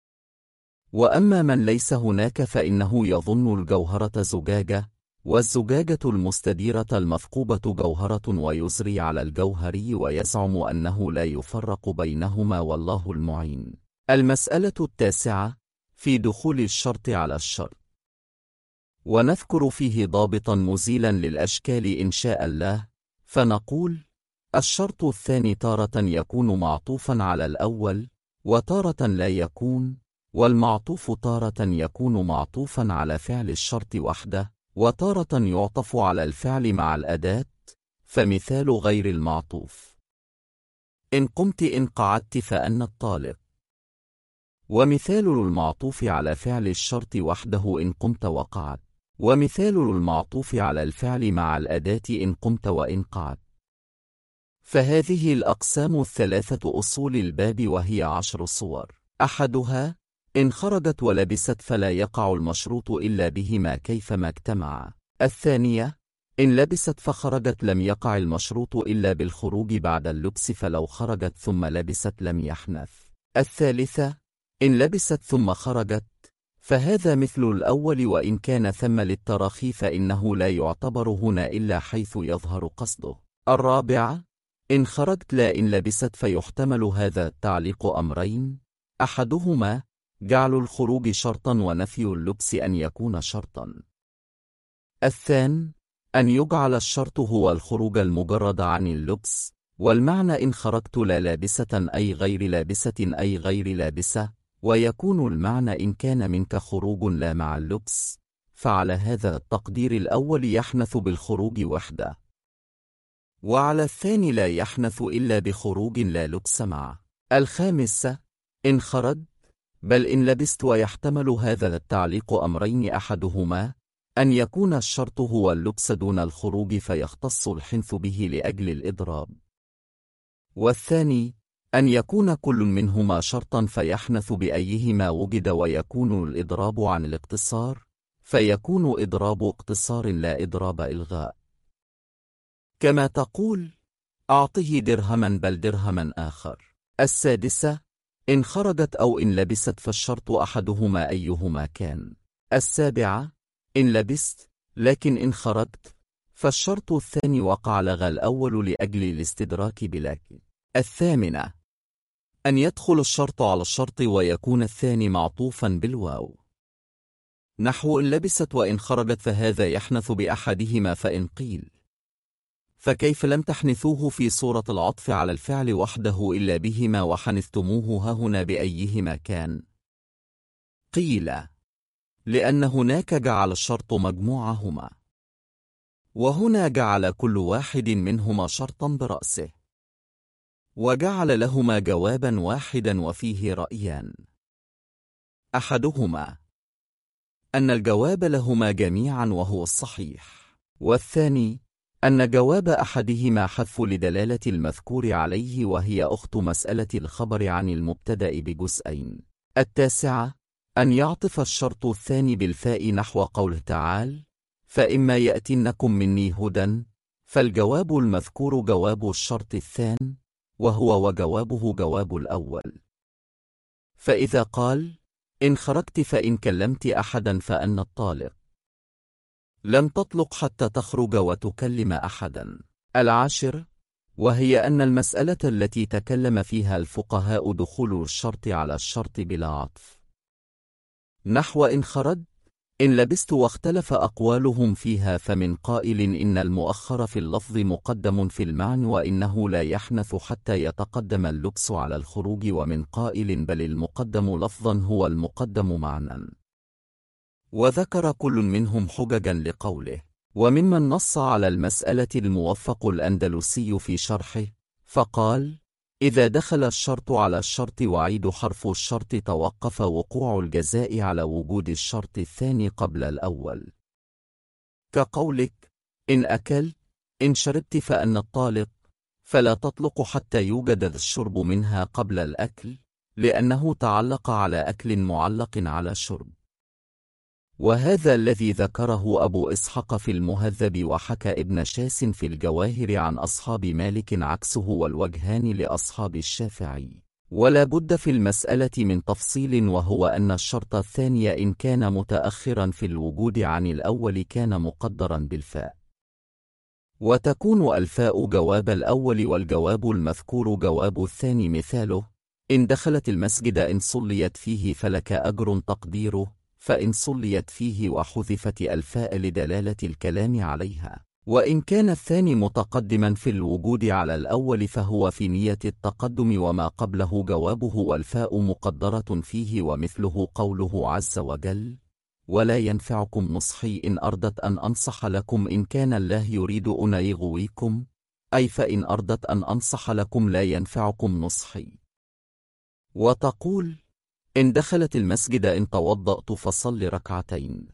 وأما من ليس هناك فإنه يظن الجوهرة زجاجة، والزجاجة المستديرة المثقوبة جوهرة، ويسري على الجوهري ويزعم أنه لا يفرق بينهما، والله المعين. المسألة 9 في دخول الشرط على الشرط، ونذكر فيه ضابطا مزيلا للأشكال إن شاء الله، فنقول الشرط الثاني تارة يكون معطوفا على الأول وتارة لا يكون، والمعطوف تارة يكون معطوفا على فعل الشرط وحده، وتارة يعطف على الفعل مع الأداة، فمثال غير المعطوف إن قمت إن قعدت فأنا الطالق، ومثال المعطوف على فعل الشرط وحده إن قمت وقعدت، ومثال المعطوف على الفعل مع الأداة إن قمت وإن قعدت. فهذه الأقسام الثلاثة أصول الباب، وهي 10 صور. أحدها إن خرجت ولبست فلا يقع المشروط إلا بهما كيفما اجتمعا. الثانية: إن لبست فخرجت لم يقع المشروط إلا بالخروج بعد اللبس، فلو خرجت ثم لبست لم يحنث. الثالثة: إن لبست ثم خرجت، فهذا مثل الأول، وإن كان ثم للتراخي فإنه لا يعتبر هنا إلا حيث يظهر قصده. الرابعة: إن خرجت لا إن لبست، فيحتمل هذا التعليق أمرين: أحدهما جعل الخروج شرطا ونفي اللبس أن يكون شرطا. الثاني أن يجعل الشرط هو الخروج المجرد عن اللبس، والمعنى إن خرجت لا لابسة أي غير لابسة أي غير لابسة، ويكون المعنى إن كان منك خروج لا مع اللبس، فعلى هذا التقدير الأول يحنث بالخروج وحده، وعلى الثاني لا يحنث إلا بخروج لا لبس معه. الخامسة: إن خرج بل إن لبست، ويحتمل هذا التعليق أمرين: أحدهما أن يكون الشرط هو اللبس دون الخروج فيختص الحنث به لأجل الإضراب، والثاني أن يكون كل منهما شرطا فيحنث بأيهما وجد، ويكون الإضراب عن الاقتصار، فيكون إضراب اقتصار لا إضراب إلغاء. كما تقول: أعطه درهما بل درهما آخر. السادسة: إن خرجت أو إن لبست فالشرط أحدهما أيهما كان. السابعة: إن لبست لكن إن خرجت، فالشرط الثاني وقع لغى الأول لأجل الاستدراك بلكن. الثامنة: أن يدخل الشرط على الشرط ويكون الثاني معطوفا بالواو، نحو إن لبست وإن خرجت، فهذا يحنث بأحدهما. فإن قيل: فكيف لم تحنثوه في صورة العطف على الفعل وحده إلا بهما وحنثتموه هنا بأيهما كان؟ قيل: لأن هناك جعل الشرط مجموعهما، وهنا جعل كل واحد منهما شرطا برأسه، وجعل لهما جوابا واحدا وفيه رأيان: أحدهما أن الجواب لهما جميعا وهو الصحيح، والثاني أن جواب أحدهما حذف لدلالة المذكور عليه، وهي أخت مسألة الخبر عن المبتدأ بجزئين. التاسعة: أن يعطف الشرط الثاني بالفاء نحو قوله تعالى: فإما يأتينكم مني هدى، فالجواب المذكور جواب الشرط الثاني، وهو وجوابه جواب الأول. فإذا قال: إن خرجت فإن كلمت أحدا فأن الطالق لم تطلق حتى تخرج وتكلم أحدا. العاشر: وهي أن المسألة التي تكلم فيها الفقهاء دخول الشرط على الشرط بلا عطف، نحو إن خرج إن لبست، واختلف أقوالهم فيها، فمن قائل إن المؤخر في اللفظ مقدم في المعنى وإنه لا يحنث حتى يتقدم اللبس على الخروج، ومن قائل بل المقدم لفظا هو المقدم معنى، وذكر كل منهم حججا لقوله. وممن نص على المسألة الموفق الأندلسي في شرحه، فقال: إذا دخل الشرط على الشرط وعيد حرف الشرط توقف وقوع الجزاء على وجود الشرط الثاني قبل الأول، كقولك: إن أكلت إن شربت فأن الطالق، فلا تطلق حتى يوجد الشرب منها قبل الأكل، لأنه تعلق على أكل معلق على شرب. وهذا الذي ذكره أبو إسحاق في المهذب، وحكى ابن شاس في الجواهر عن أصحاب مالك عكسه، والوجهان لأصحاب الشافعي. ولا بد في المسألة من تفصيل، وهو أن الشرط الثاني إن كان متأخرا في الوجود عن الأول كان مقدرا بالفاء، وتكون الفاء جواب الأول والجواب المذكور جواب الثاني. مثاله: إن دخلت المسجد إن صليت فيه فلك أجر، تقديره: فإن صليت فيه، وحذفت الفاء لدلالة الكلام عليها. وإن كان الثاني متقدما في الوجود على الأول فهو في نية التقدم وما قبله جوابه، والفاء مقدرة فيه. ومثله قوله عز وجل: ولا ينفعكم نصحي إن أردت أن أنصح لكم إن كان الله يريد أن يغويكم، أي فإن أردت أن أنصح لكم لا ينفعكم نصحي. وتقول: إن دخلت المسجد إن توضأت فصل ركعتين،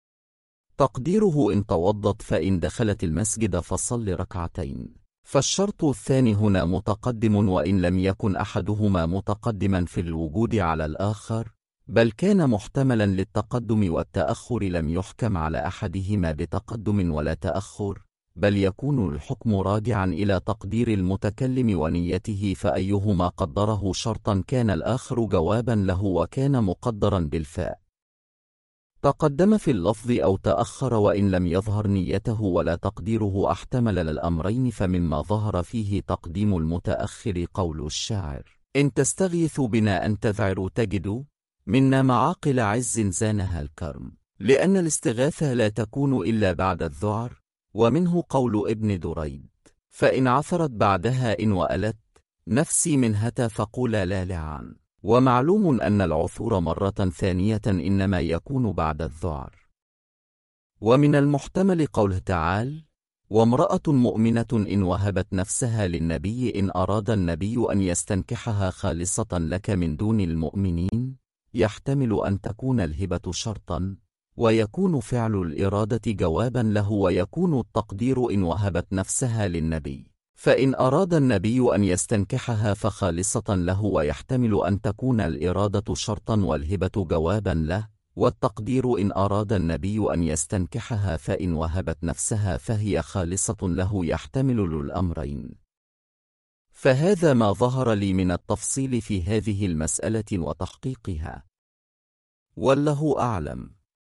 تقديره: إن توضأت فإن دخلت المسجد فصل ركعتين. فالشرط الثاني هنا متقدم، وإن لم يكن أحدهما متقدما في الوجود على الآخر، بل كان محتملا للتقدم والتأخر، لم يحكم على أحدهما بتقدم ولا تأخر، بل يكون الحكم راجعا إلى تقدير المتكلم ونيته، فأيهما قدره شرطا كان الآخر جوابا له وكان مقدرا بالفاء. تقدم في اللفظ أو تأخر وإن لم يظهر نيته ولا تقديره احتمل الأمرين، فمما ظهر فيه تقديم المتأخر قول الشاعر: إن تستغيثوا بنا أن تذعروا تجدوا منا معاقل عز زانها الكرم، لأن الاستغاثة لا تكون إلا بعد الذعر، ومنه قول ابن دريد: فإن عثرت بعدها إن وألت نفسي من هتى فقولا لا لعان. ومعلوم أن العثور مرة ثانية إنما يكون بعد الذعر. ومن المحتمل قوله تعالى: وامرأة مؤمنة إن وهبت نفسها للنبي إن أراد النبي أن يستنكحها خالصة لك من دون المؤمنين، يحتمل أن تكون الهبة شرطا، ويكون فعل الإرادة جوابا له، ويكون التقدير إن وهبت نفسها للنبي، فإن أراد النبي أن يستنكحها فخالصة له، ويحتمل أن تكون الإرادة شرطا والهبة جوابا له، والتقدير إن أراد النبي أن يستنكحها فإن وهبت نفسها فهي خالصة له، يحتمل الأمرين. فهذا ما ظهر لي من التفصيل في هذه المسألة وتحقيقها، والله أعلم.